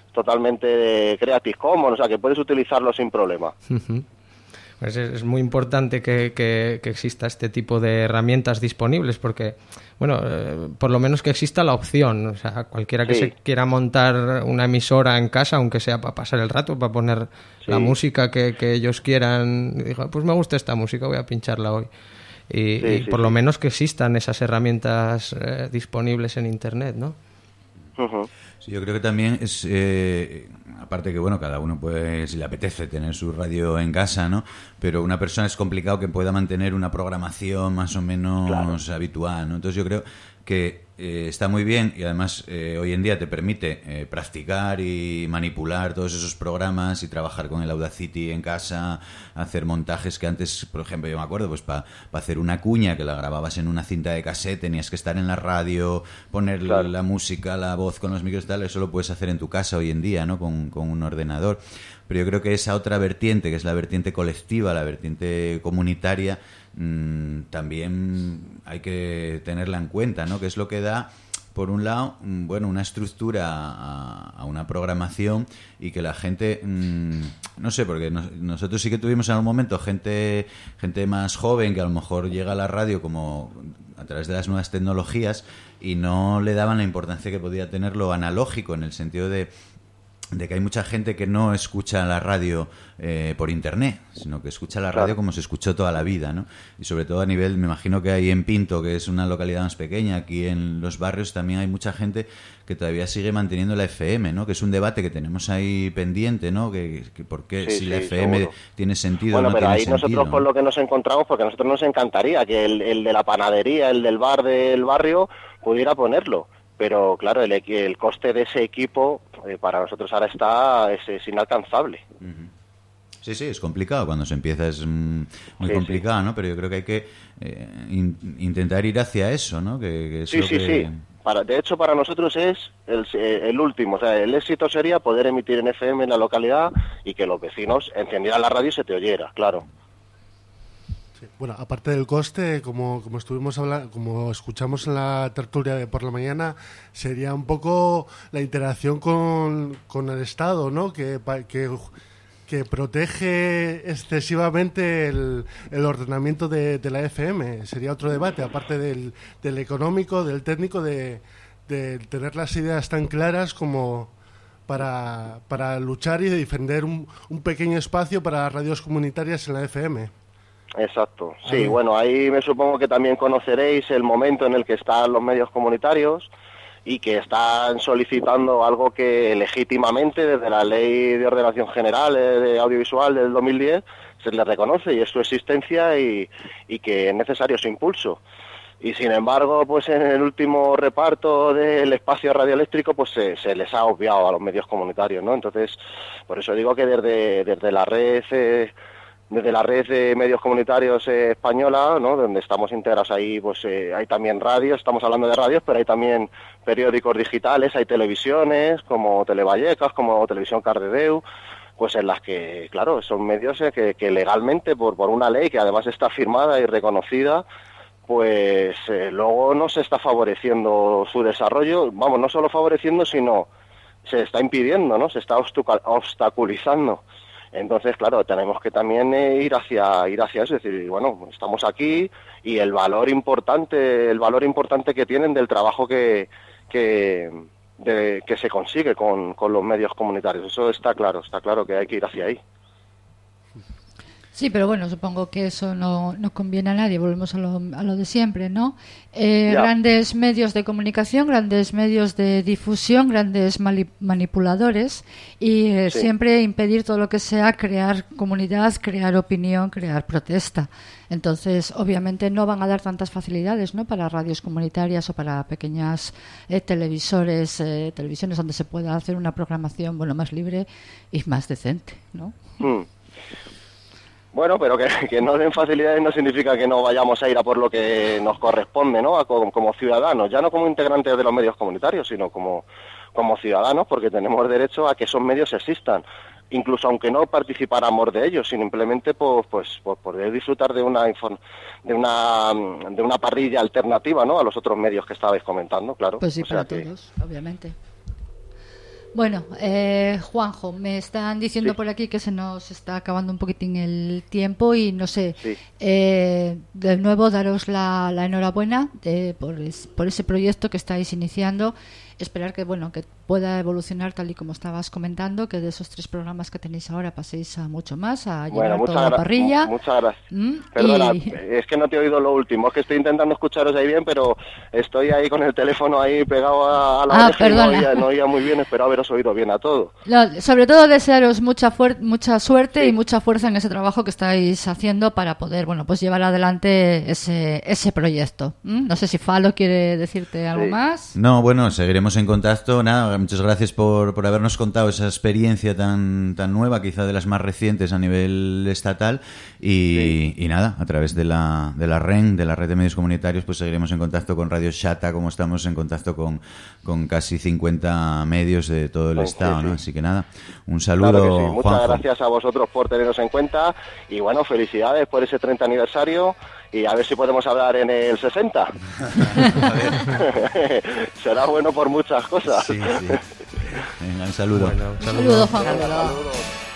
totalmente Creative Commons, o sea que puedes utilizarlo sin problema. Ujú. Pues es, es muy importante que, que- que exista este tipo de herramientas disponibles porque, bueno, eh, por lo menos que exista la opción. O sea, cualquiera que Sí. se quiera montar una emisora en casa, aunque sea para pasar el rato, para poner la Sí. música que, que ellos quieran, y digo, pues me gusta esta música, voy a pincharla hoy. Y, Sí, y sí, por lo sí. menos que existan esas herramientas eh, disponibles en Internet, ¿no? Ujú. Sí, yo creo que también es, eh, aparte que, bueno, cada uno puede, si le apetece, tener su radio en casa, ¿no? Pero una persona es complicado que pueda mantener una programación más o menos habitual, ¿no? Entonces yo creo que eh, está muy bien y además eh, hoy en día te permite eh, practicar y manipular todos esos programas y trabajar con el Audacity en casa, hacer montajes que antes, por ejemplo, yo me acuerdo, pues para hacer una cuña que la grababas en una cinta de cassette, tenías que estar en la radio, poner Claro. la música, la voz con los micros y tal, eso lo puedes hacer en tu casa hoy en día, ¿no? Con, con un ordenador. Pero yo creo que esa otra vertiente, que es la vertiente colectiva, la vertiente comunitaria, mmm, también hay que tenerla en cuenta, ¿no? Que es lo que da, por un lado, mm, bueno, una estructura a, a una programación y que la gente, mmm, no sé, porque nos- nosotros sí que tuvimos en algún momento gente, gente más joven que a lo mejor llega a la radio como a través de las nuevas tecnologías y no le daban la importancia que podía tener lo analógico, en el sentido de de que hay mucha gente que no escucha la radio eh, por internet, sino que escucha la radio Claro. como se escuchó toda la vida, ¿no? Y sobre todo a nivel, me imagino que hay en Pinto, que es una localidad más pequeña, aquí en los barrios también hay mucha gente que todavía sigue manteniendo la F M, ¿no? Que es un debate que tenemos ahí pendiente, ¿no? Que, que por qué Sí, si la sí, F M seguro. tiene sentido Bueno, o no pero tiene ahí sentido. nosotros por ¿no? lo que nos encontramos, porque a nosotros nos encantaría que el, el de la panadería, el del bar del barrio, pudiera ponerlo. Pero claro, el, equi- el coste de ese equipo eh, para nosotros ahora está es, es inalcanzable. Ujú. Sí, sí, es complicado. Cuando se empieza es mm, muy Sí, complicado, ¿no? Pero yo creo que hay que eh, in- intentar ir hacia eso, ¿no? Que, que es Sí, lo sí, que... sí. Para, de hecho, para nosotros es el, el último. O sea, el éxito sería poder emitir en F M en la localidad y que los vecinos encendieran la radio y se te oyera, claro. Sí. Bueno, aparte del coste, como, como estuvimos hablando, como escuchamos en la tertulia de por la mañana, sería un poco la interacción con, con el Estado, ¿no? Que, pa- que, que protege excesivamente el, el ordenamiento de, de la F M. Sería otro debate, aparte del, del económico, del técnico, de, de tener las ideas tan claras como para, para luchar y defender un, un pequeño espacio para las radios comunitarias en la F M. Exacto. Sí, Ah. bueno, ahí me supongo que también conoceréis el momento en el que están los medios comunitarios y que están solicitando algo que legítimamente desde la Ley de Ordenación General eh, de Audiovisual del dos mil diez se les reconoce y es su existencia y, y que es necesario su impulso. Y sin embargo, pues en el último reparto del espacio radioeléctrico, pues se, se les ha obviado a los medios comunitarios, ¿no? Entonces, por eso digo que desde, desde la red... Eh, Desde la red de medios comunitarios eh, española, ¿no? Donde estamos integrados ahí, pues eh, hay también radios, estamos hablando de radios, pero hay también periódicos digitales, hay televisiones como Televallecas, como Televisión Cardedeu, pues en las que, claro, son medios eh, que, que legalmente, por, por una ley que además está firmada y reconocida, pues eh, luego no se está favoreciendo su desarrollo, vamos, no solo favoreciendo, sino se está impidiendo, ¿no? Se está obstuca- obstaculizando. Entonces, claro, tenemos que también eh, ir hacia ir hacia eso, es decir, bueno, estamos aquí y el valor importante, el valor importante que tienen del trabajo que que, de, que se consigue con, con los medios comunitarios. Eso está claro, está claro que hay que ir hacia ahí. Sí, pero bueno, supongo que eso no, no conviene a nadie. Volvemos a lo, a lo de siempre, ¿no? Eh, grandes medios de comunicación, grandes medios de difusión, grandes mali- manipuladores y eh, sí. siempre impedir todo lo que sea crear comunidad, crear opinión, crear protesta. Entonces, obviamente no van a dar tantas facilidades, ¿no? Para radios comunitarias o para pequeñas eh, televisores, eh, televisiones donde se pueda hacer una programación, bueno, más libre y más decente, ¿no? Mm. Bueno, pero que, que no den facilidades no significa que no vayamos a ir a por lo que nos corresponde, ¿no? A, como, como ciudadanos, ya no como integrantes de los medios comunitarios, sino como, como ciudadanos, porque tenemos derecho a que esos medios existan, incluso aunque no participáramos de ellos, sino simplemente pues, pues, por poder disfrutar de una, de una de una parrilla alternativa, ¿no? A los otros medios que estabais comentando, claro. Pues sí, o sea para que... todos, obviamente. Bueno, eh, Juanjo, me están diciendo sí. por aquí que se nos está acabando un poquitín el tiempo y no sé, sí. eh, de nuevo daros la, la enhorabuena de, por, es, por ese proyecto que estáis iniciando. Esperar que bueno que pueda evolucionar tal y como estabas comentando, que de esos tres programas que tenéis ahora paséis a mucho más, a llevar bueno, toda la parrilla. Muchas gracias. ¿Mm? Perdona, y... es que no te he oído lo último, es que estoy intentando escucharos ahí bien, pero estoy ahí con el teléfono ahí pegado a, a la ah, oreja y no oía, no oía muy bien, espero haberos oído bien a todos. No, sobre todo desearos mucha fuer- mucha suerte sí. y mucha fuerza en ese trabajo que estáis haciendo para poder bueno pues llevar adelante ese ese proyecto. ¿Mm? No sé si Falo quiere decirte algo sí. más. No, bueno, seguiremos en contacto. Nada, muchas gracias por, por habernos contado esa experiencia tan tan nueva, quizá de las más recientes a nivel estatal y, sí. y nada, a través de la de la R E N, de la Red de Medios Comunitarios, pues seguiremos en contacto con Radio Xata, como estamos en contacto con, con casi cincuenta medios de todo el sí, estado, sí, ¿no? Sí. Así que nada, un saludo, claro que sí. Muchas Juanjo. Gracias a vosotros por tenernos en cuenta y bueno, felicidades por ese treinta aniversario. Y a ver si podemos hablar en el sesenta. Será bueno por muchas cosas. Sí, sí. Venga, un saludo. Bueno, un saludo, Juan. Saludo.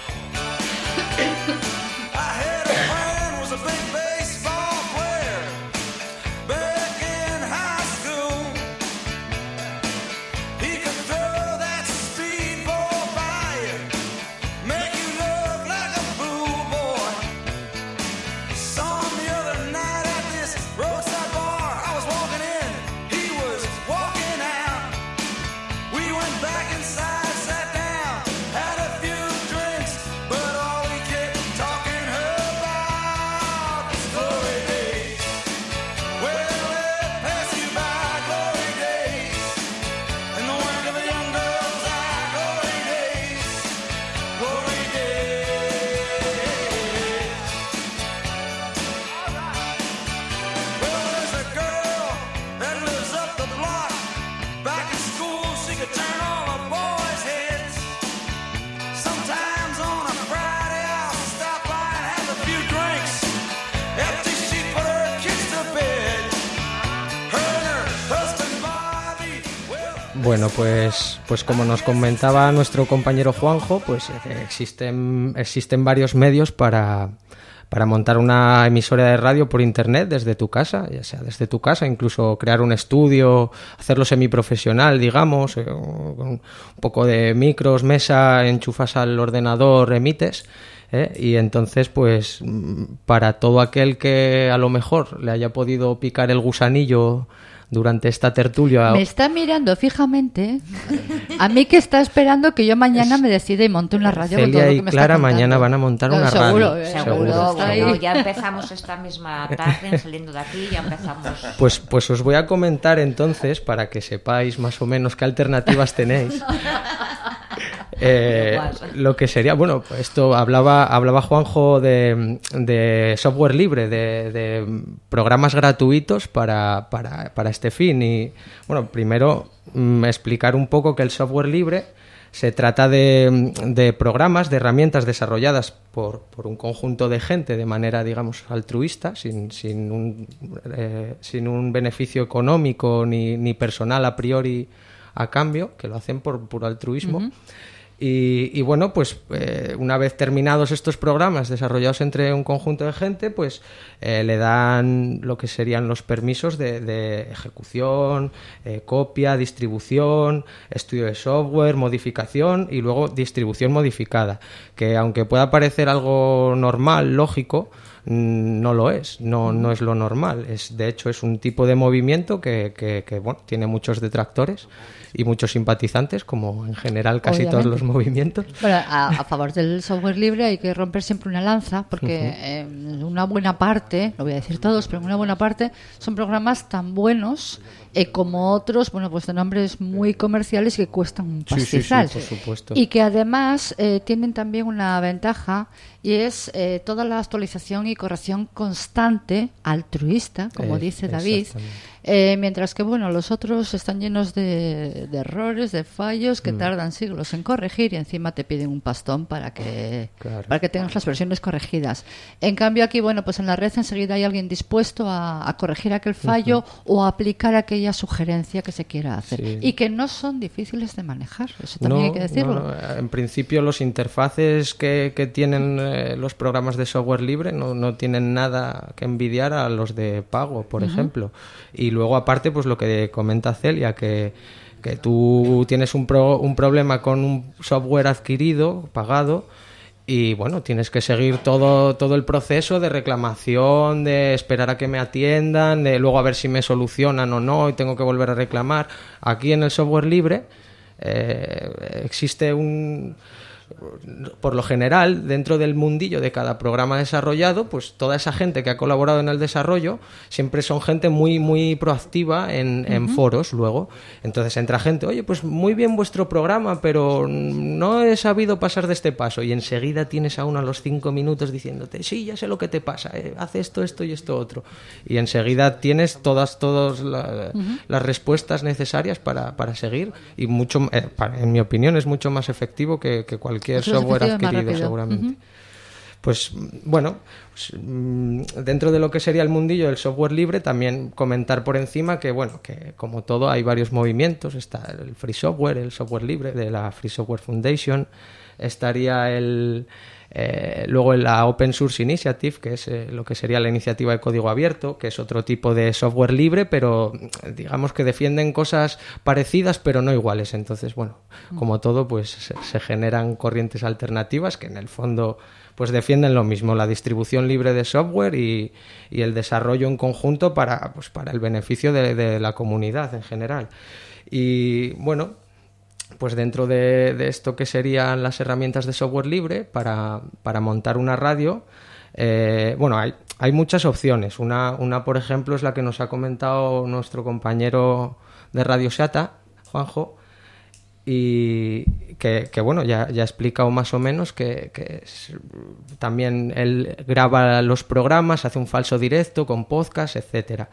Bueno, pues, pues como nos comentaba nuestro compañero Juanjo, pues existen, existen varios medios para, para montar una emisora de radio por internet desde tu casa, ya sea desde tu casa, incluso crear un estudio, hacerlo semiprofesional, digamos, eh, con un poco de micros, mesa, enchufas al ordenador, emites. ¿Eh? Y entonces, pues, para todo aquel que a lo mejor le haya podido picar el gusanillo durante esta tertulia... Me está mirando fijamente. A mí que está esperando que yo mañana es... me decida y monte una radio. Celia con todo lo que y me Clara está mañana van a montar no, una seguro, radio. Eh, seguro, seguro. Bueno, ya empezamos esta misma tarde saliendo de aquí, ya empezamos. Pues, pues os voy a comentar entonces, para que sepáis más o menos qué alternativas tenéis. Eh, lo que sería, bueno, esto hablaba hablaba Juanjo de, de software libre, de, de programas gratuitos para, para, para este fin. Y bueno, primero mm, explicar un poco que el software libre se trata de, de programas, de herramientas desarrolladas por, por un conjunto de gente de manera, digamos, altruista, sin, sin, un, eh, sin un beneficio económico ni, ni personal a priori a cambio, que lo hacen por puro altruismo. Uh-huh. Y, y bueno, pues eh, una vez terminados estos programas desarrollados entre un conjunto de gente, pues eh, le dan lo que serían los permisos de, de ejecución, eh, copia, distribución, estudio de software, modificación y luego distribución modificada, que aunque pueda parecer algo normal, lógico, no lo es, no, no es lo normal. Es, de hecho, es un tipo de movimiento que, que, que bueno, tiene muchos detractores y muchos simpatizantes, como en general casi Obviamente. todos los movimientos. Bueno, a, a favor del software libre hay que romper siempre una lanza, porque uh-huh. eh, una buena parte, no voy a decir todos, pero una buena parte son programas tan buenos eh, como otros, bueno, pues de nombres muy comerciales que cuestan un pastizal. Sí, sí, sí, por supuesto. Y que además eh, tienen también una ventaja, y es eh, toda la actualización y corrección constante, altruista, como eh, dice David, eh, mientras que bueno, los otros están llenos de, de errores, de fallos que mm. tardan siglos en corregir y encima te piden un pastón para que claro. para que tengas las versiones corregidas. En cambio aquí, bueno, pues en la red enseguida hay alguien dispuesto a, a corregir aquel fallo uh-huh. o a aplicar aquella sugerencia que se quiera hacer sí. y que no son difíciles de manejar, eso también no, hay que decirlo. No, no. En principio los interfaces que, que tienen eh, los programas de software libre no, no tienen nada que envidiar a los de pago, por uh-huh. ejemplo. Y luego aparte, pues lo que comenta Celia, que, que tú tienes un, pro, un problema con un software adquirido, pagado, y bueno, tienes que seguir todo, todo el proceso de reclamación, de esperar a que me atiendan, de luego a ver si me solucionan o no y tengo que volver a reclamar. Aquí en el software libre eh, existe un... Por lo general, dentro del mundillo de cada programa desarrollado, pues toda esa gente que ha colaborado en el desarrollo siempre son gente muy muy proactiva en, uh-huh. en foros luego. Entonces entra gente, oye, pues muy bien vuestro programa, pero no he sabido pasar de este paso. Y enseguida tienes a uno a los cinco minutos diciéndote, sí, ya sé lo que te pasa, eh, haz esto, esto y esto otro. Y enseguida tienes todas, todas la, uh-huh. las respuestas necesarias para, para seguir. Y mucho, eh, para, en mi opinión, es mucho más efectivo que, que cualquier cualquier software adquirido seguramente. Uh-huh. Pues bueno, pues, dentro de lo que sería el mundillo del software libre, también comentar por encima que bueno, que como todo hay varios movimientos. Está el free software, el software libre de la Free Software Foundation, estaría el eh, luego la Open Source Initiative, que es eh, lo que sería la iniciativa de código abierto, que es otro tipo de software libre, pero digamos que defienden cosas parecidas pero no iguales. Entonces, bueno, como todo, pues se, se generan corrientes alternativas que en el fondo pues defienden lo mismo, la distribución libre de software y, y el desarrollo en conjunto para, pues, para el beneficio de, de la comunidad en general. Y bueno, pues dentro de, de esto que serían las herramientas de software libre para, para montar una radio, eh, bueno, hay, hay muchas opciones. Una, una, por ejemplo, es la que nos ha comentado nuestro compañero de Radio Seata, Juanjo, y que, que bueno, ya, ya ha explicado más o menos que, que es, también él graba los programas, hace un falso directo con podcast, etcétera.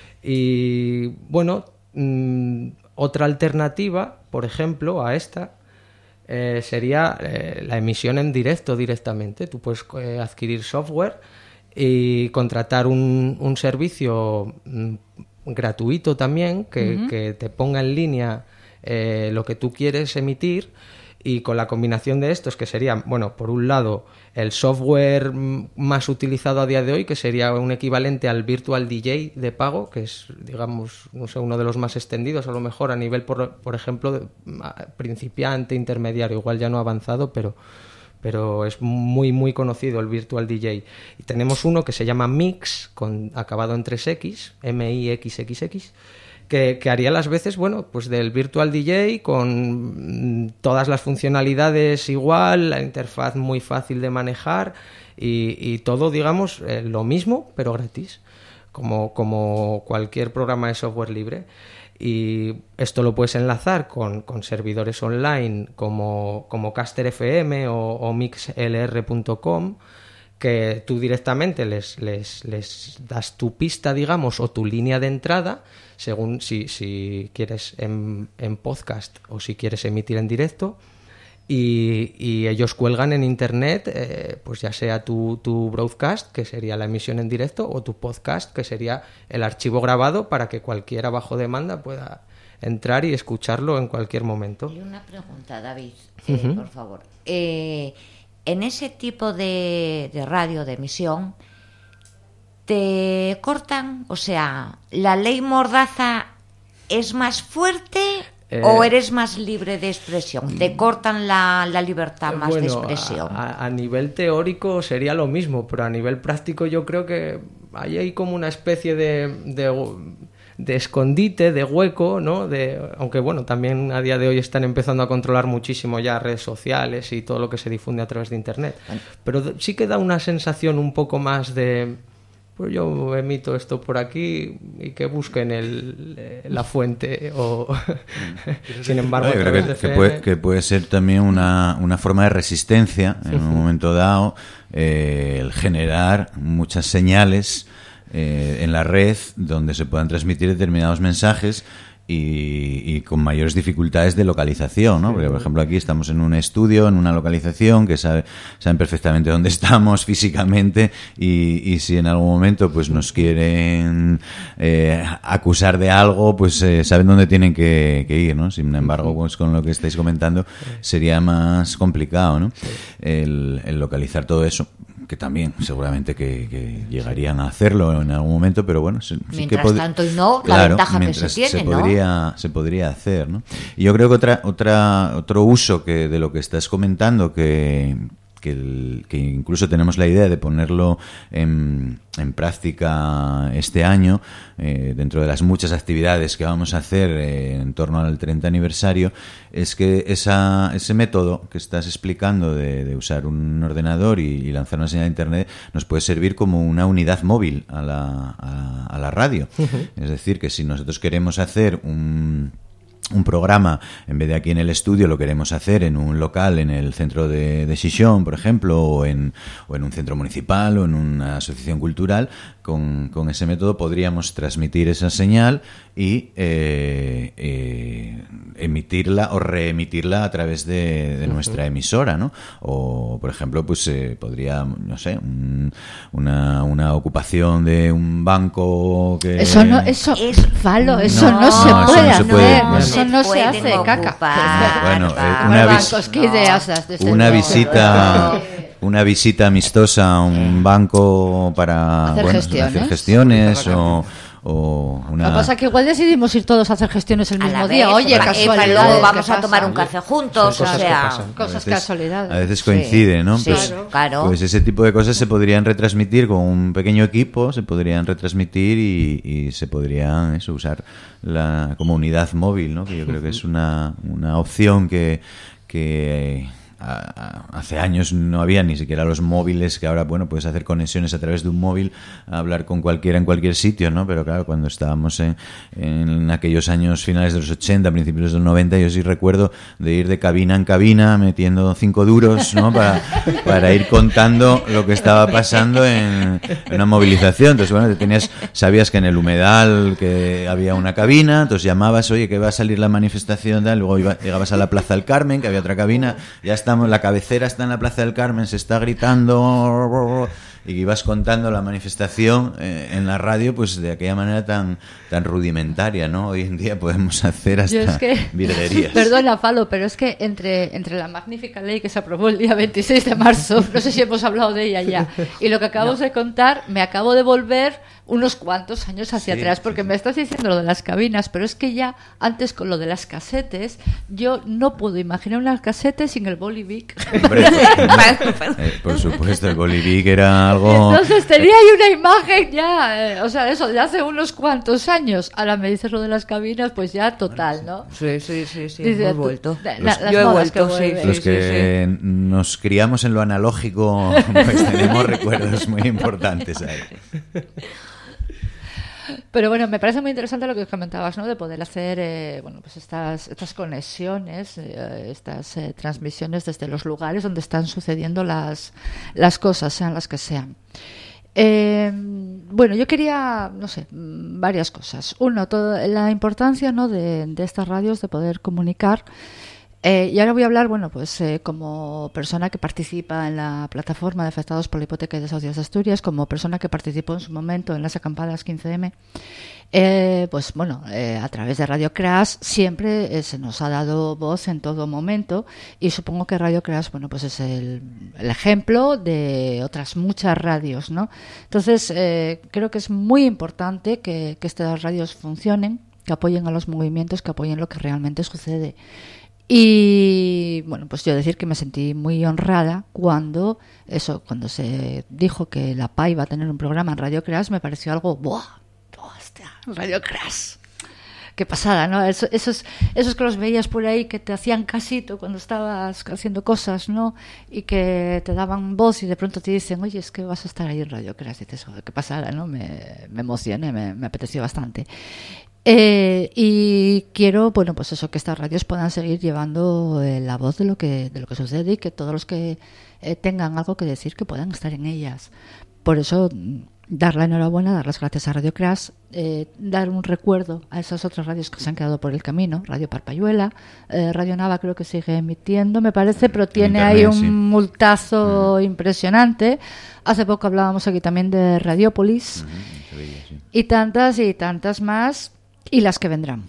Y bueno, mmm, otra alternativa, por ejemplo, a esta eh, sería eh, la emisión en directo directamente. Tú puedes eh, adquirir software y contratar un, un servicio mm, gratuito también que, uh-huh. que te ponga en línea eh, lo que tú quieres emitir, y con la combinación de estos, que serían, bueno, por un lado el software más utilizado a día de hoy, que sería un equivalente al Virtual D J de pago, que es, digamos, no sé, uno de los más extendidos, a lo mejor a nivel, por, por ejemplo, de, principiante, intermediario, igual ya no avanzado, pero pero es muy muy conocido el Virtual D J. Y tenemos uno que se llama Mix, con acabado en tres equis, M I X X X, Que, que haría las veces, bueno, pues del Virtual D J con todas las funcionalidades igual, la interfaz muy fácil de manejar y, y todo, digamos, eh, lo mismo, pero gratis, como, como cualquier programa de software libre. Y esto lo puedes enlazar con, con servidores online como, como Caster F M o, o mix L R punto com, que tú directamente les, les, les das tu pista, digamos, o tu línea de entrada, según si, si quieres en, en podcast o si quieres emitir en directo, y, y ellos cuelgan en internet, eh, pues ya sea tu, tu broadcast, que sería la emisión en directo, o tu podcast, que sería el archivo grabado para que cualquiera bajo demanda pueda entrar y escucharlo en cualquier momento. Y una pregunta, David, eh, uh-huh. por favor. Eh, en ese tipo de, de radio, de emisión, ¿te cortan? O sea, ¿la ley Mordaza es más fuerte eh, o eres más libre de expresión? ¿Te cortan la, la libertad más bueno, de expresión? A, a nivel teórico sería lo mismo, pero a nivel práctico yo creo que ahí hay como una especie de... de de escondite, de hueco, ¿no? De, aunque bueno, también a día de hoy están empezando a controlar muchísimo ya redes sociales y todo lo que se difunde a través de internet. Pero sí que da una sensación un poco más de, pues yo emito esto por aquí y que busquen el, la fuente o sin embargo yo creo que, que, puede, que puede ser también una, una forma de resistencia en un momento dado, eh, el generar muchas señales Eh, en la red donde se puedan transmitir determinados mensajes y, y con mayores dificultades de localización, ¿no? Porque, por ejemplo, aquí estamos en un estudio, en una localización que sabe, saben perfectamente dónde estamos físicamente y, y si en algún momento pues nos quieren eh, acusar de algo, pues eh, saben dónde tienen que, que ir, ¿no? Sin embargo, pues con lo que estáis comentando sería más complicado, ¿no? El, el localizar todo eso, que también seguramente que, que llegarían a hacerlo en algún momento, pero bueno, sí, mientras que pod- tanto y no, claro, la ventaja que se tiene, se ¿no? podría, se podría hacer, ¿no? Y yo creo que otra, otra, otro uso que de lo que estás comentando que que, el, que incluso tenemos la idea de ponerlo en, en práctica este año, eh, dentro de las muchas actividades que vamos a hacer eh, en torno al treinta aniversario, es que esa, ese método que estás explicando de, de usar un ordenador y, y lanzar una señal de internet nos puede servir como una unidad móvil a la, a, a la radio. Uh-huh. Es decir, que si nosotros queremos hacer un... un programa, en vez de aquí en el estudio, lo queremos hacer en un local en el centro de, de Xixón, por ejemplo, o en, o en un centro municipal o en una asociación cultural, con, con ese método podríamos transmitir esa señal y eh, eh, emitirla o reemitirla a través de, de nuestra emisora, ¿no? O, por ejemplo, pues eh, podría, no sé, un, una, una ocupación de un banco que... Eso no, eso es falo, eso no, no se no, puede eso no se puede, hacer, bueno. eso no se hace, caca. Bueno, eh, una, vis- no. una visita... Una visita amistosa a un banco para hacer bueno, gestiones, hacer gestiones o, o una... Lo que pasa es que igual decidimos ir todos a hacer gestiones el mismo día. Oye, eh, casualidad. luego vamos a tomar un café juntos, sí, o sea... Cosas veces, casualidades. A veces coincide, sí, ¿no? Sí, pues, claro. Pues ese tipo de cosas se podrían retransmitir con un pequeño equipo, se podrían retransmitir y, y se podrían eso, usar la, como unidad móvil, ¿no? Que yo creo que es una, una opción que... que hace años no había ni siquiera los móviles, que ahora, bueno, puedes hacer conexiones a través de un móvil, hablar con cualquiera en cualquier sitio, ¿no? Pero claro, cuando estábamos en, en aquellos años finales de los ochenta, principios de los noventa, yo sí recuerdo de ir de cabina en cabina metiendo cinco duros, ¿no? Para, para ir contando lo que estaba pasando en, en una movilización. Entonces, bueno, te tenías, sabías que en el humedal que había una cabina, entonces llamabas, oye, que va a salir la manifestación, tal, luego iba, llegabas a la Plaza del Carmen, que había otra cabina, ya está. La cabecera está en la Plaza del Carmen, se está gritando y ibas contando la manifestación eh, en la radio, pues de aquella manera tan tan rudimentaria, ¿no? Hoy en día podemos hacer hasta es que, virguerías. Perdona, Falo, pero es que entre, entre la magnífica ley que se aprobó el día veintiséis de marzo, no sé si hemos hablado de ella ya, y lo que acabamos no. de contar, me acabo de volver unos cuantos años hacia sí, atrás, porque sí, sí. me estás diciendo lo de las cabinas, pero es que ya antes con lo de las casetes, yo no puedo imaginar unas casetes sin el Bolivic. Hombre, eh, por supuesto, el Bolivic era algo... Entonces tenía ahí una imagen ya, eh, o sea, eso de hace unos cuantos años. Ahora me dices lo de las cabinas, pues ya total, ¿no? Sí, sí, sí, sí, Dice, hemos vuelto. Los, yo he vuelto, que sí. Los que sí, sí. nos criamos en lo analógico, pues tenemos recuerdos muy importantes ahí. Pero bueno, me parece muy interesante lo que comentabas, ¿no? De poder hacer, eh, bueno, pues estas estas conexiones, eh, estas eh, transmisiones desde los lugares donde están sucediendo las las cosas, sean las que sean. Eh, bueno, yo quería, no sé, varias cosas. Uno, toda la importancia, ¿no? de, de estas radios de poder comunicar Eh, y ahora voy a hablar, bueno, pues eh, como persona que participa en la plataforma de afectados por la hipoteca y desahucios de Asturias, como persona que participó en su momento en las acampadas quince eme, eh, pues bueno, eh, a través de Radio Crash siempre eh, se nos ha dado voz en todo momento, y supongo que Radio Crash, bueno, pues es el, el ejemplo de otras muchas radios, ¿no? Entonces, eh, creo que es muy importante que, que estas radios funcionen, que apoyen a los movimientos, que apoyen lo que realmente sucede. Y bueno, pues yo decir que me sentí muy honrada cuando eso, cuando se dijo que la P A iba a tener un programa en Radio Crash, me pareció algo, ¡buah! ¡Hostia! Radio Crash. Qué pasada, ¿no? Eso, esos, esos que los veías por ahí, que te hacían casito cuando estabas haciendo cosas, ¿no? Y que te daban voz y de pronto te dicen, oye, es que vas a estar ahí en Radio Crash. Y dices, oh, qué pasada, ¿no? Me, me emocioné, me, me apeteció bastante. Eh, y quiero, bueno, pues eso, que estas radios puedan seguir llevando eh, la voz de lo que de lo que sucede, y que todos los que eh, tengan algo que decir, que puedan estar en ellas. Por eso, dar la enhorabuena, dar las gracias a Radio Crash, eh, dar un recuerdo a esas otras radios que se han quedado por el camino. Radio Parpayuela, eh, Radio Nava creo que sigue emitiendo, me parece, pero tiene Internet, ahí un sí. multazo mm. impresionante. Hace poco hablábamos aquí también de Radiópolis, mm, Sevilla, sí. y tantas y tantas más. Y las que vendrán,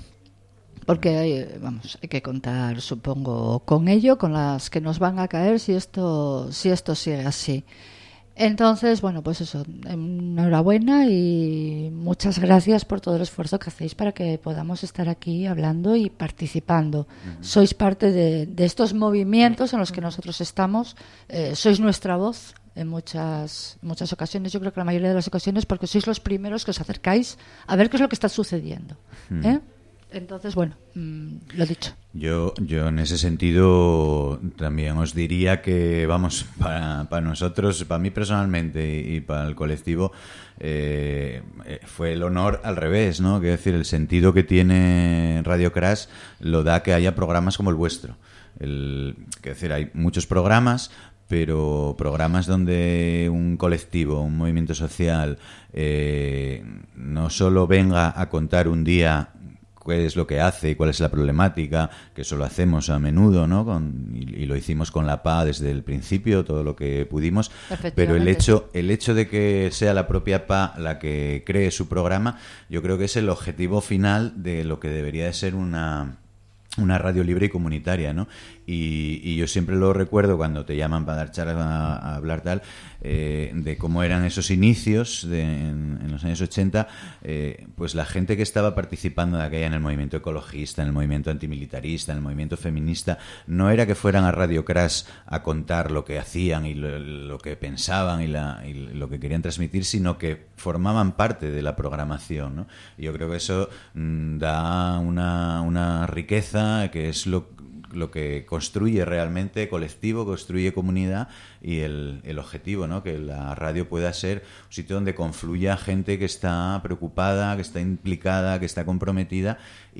porque vamos, hay que contar, supongo, con ello, con las que nos van a caer si esto, si esto sigue así. Entonces, bueno, pues eso, enhorabuena y muchas gracias por todo el esfuerzo que hacéis para que podamos estar aquí hablando y participando. Uh-huh. Sois parte de, de estos movimientos en los que nosotros estamos, eh, sois nuestra voz en muchas, muchas ocasiones, yo creo que la mayoría de las ocasiones, porque sois los primeros que os acercáis a ver qué es lo que está sucediendo. Uh-huh. ¿eh? Entonces, bueno, mmm, lo dicho. Yo, yo en ese sentido también os diría que, vamos, para, para nosotros, para mí personalmente y, y para el colectivo, eh, fue el honor al revés, ¿no? Quiero decir, el sentido que tiene Radio Crash lo da que haya programas como el vuestro. El, quiero decir, hay muchos programas, pero programas donde un colectivo, un movimiento social, eh, no solo venga a contar un día qué es lo que hace y cuál es la problemática, que eso lo hacemos a menudo, ¿no? Con, y, y lo hicimos con la P A desde el principio, todo lo que pudimos, pero el hecho, el hecho de que sea la propia P A la que cree su programa, yo creo que es el objetivo final de lo que debería de ser una... una radio libre y comunitaria, ¿no? Y, y yo siempre lo recuerdo cuando te llaman para dar charlas, a, a hablar tal, eh, de cómo eran esos inicios de, en, en los años ochenta, eh, pues la gente que estaba participando de aquella en el movimiento ecologista, en el movimiento antimilitarista, en el movimiento feminista, no era que fueran a Radio Crash a contar lo que hacían y lo, lo que pensaban y, la, y lo que querían transmitir, sino que formaban parte de la programación, ¿no? Y yo creo que eso mmm, da una, una riqueza que es lo, lo que construye realmente colectivo, construye comunidad, y el, el objetivo, ¿no? Que la radio pueda ser un sitio donde confluya gente que está preocupada, que está implicada, que está comprometida,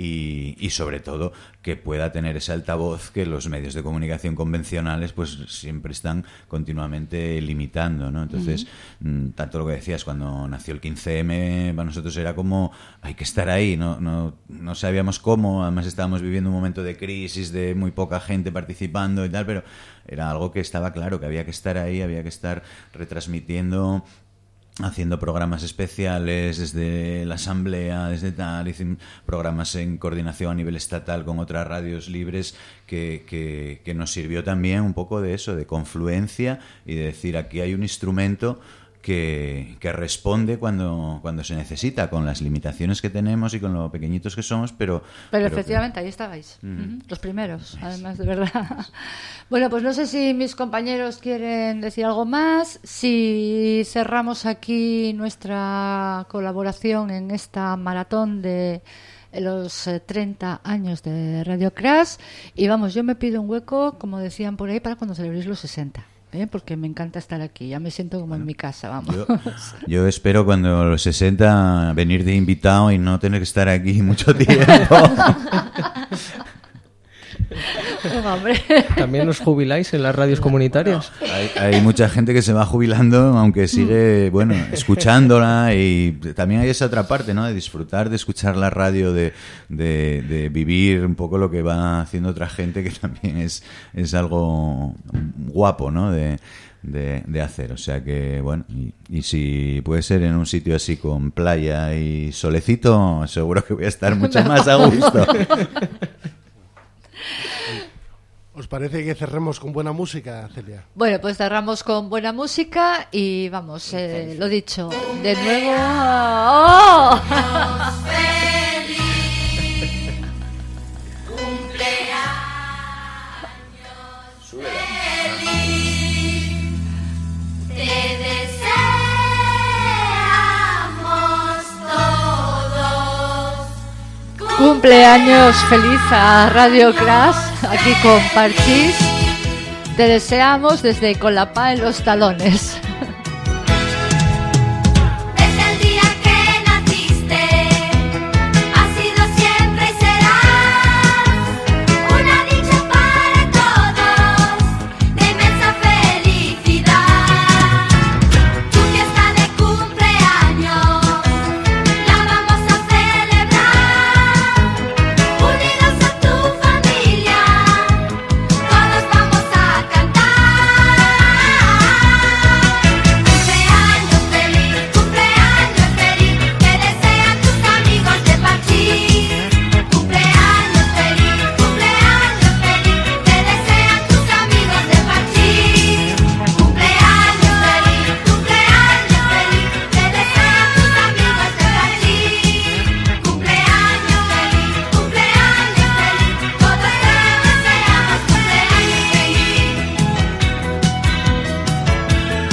y, y sobre todo que pueda tener ese altavoz que los medios de comunicación convencionales pues siempre están continuamente limitando, ¿no? Entonces, uh-huh. tanto lo que decías, cuando nació el quince eme, para nosotros era como hay que estar ahí, no, no, no sabíamos cómo, además estábamos viviendo un momento de crisis, de muy poca gente participando y tal, pero era algo que estaba claro, que había que estar ahí, había que estar retransmitiendo, haciendo programas especiales desde la asamblea, desde tal, hicimos programas en coordinación a nivel estatal con otras radios libres que, que, que nos sirvió también un poco de eso, de confluencia y de decir, aquí hay un instrumento que, que responde cuando, cuando se necesita, con las limitaciones que tenemos y con lo pequeñitos que somos, pero... Pero, pero que... efectivamente, ahí estabais, uh-huh. Uh-huh. los primeros, además, de verdad. Bueno, pues no sé si mis compañeros quieren decir algo más, si cerramos aquí nuestra colaboración en esta maratón de los treinta años de Radio Crash, y vamos, yo me pido un hueco, como decían por ahí, para cuando celebréis los sesenta. ¿Eh? Porque me encanta estar aquí, ya me siento como bueno, en mi casa, vamos. Yo, yo espero cuando los sesenta venir de invitado y no tener que estar aquí mucho tiempo. Venga, hombre. ¿También os jubiláis en las radios comunitarias? Hay, hay mucha gente que se va jubilando, aunque sigue, bueno, escuchándola, y también hay esa otra parte, ¿no? De disfrutar de escuchar la radio, de, de, de vivir un poco lo que va haciendo otra gente, que también es, es algo guapo, ¿no? De, de, de hacer. O sea que, bueno, y, y si puede ser en un sitio así con playa y solecito, seguro que voy a estar mucho más a gusto. ¿Os parece que cerremos con buena música, Celia? Bueno, pues cerramos con buena música y vamos, eh, lo dicho, de nuevo... ¡Oh! Cumpleaños feliz a Radio Crash, aquí con Parchís. Te deseamos desde Con la Pa en los talones.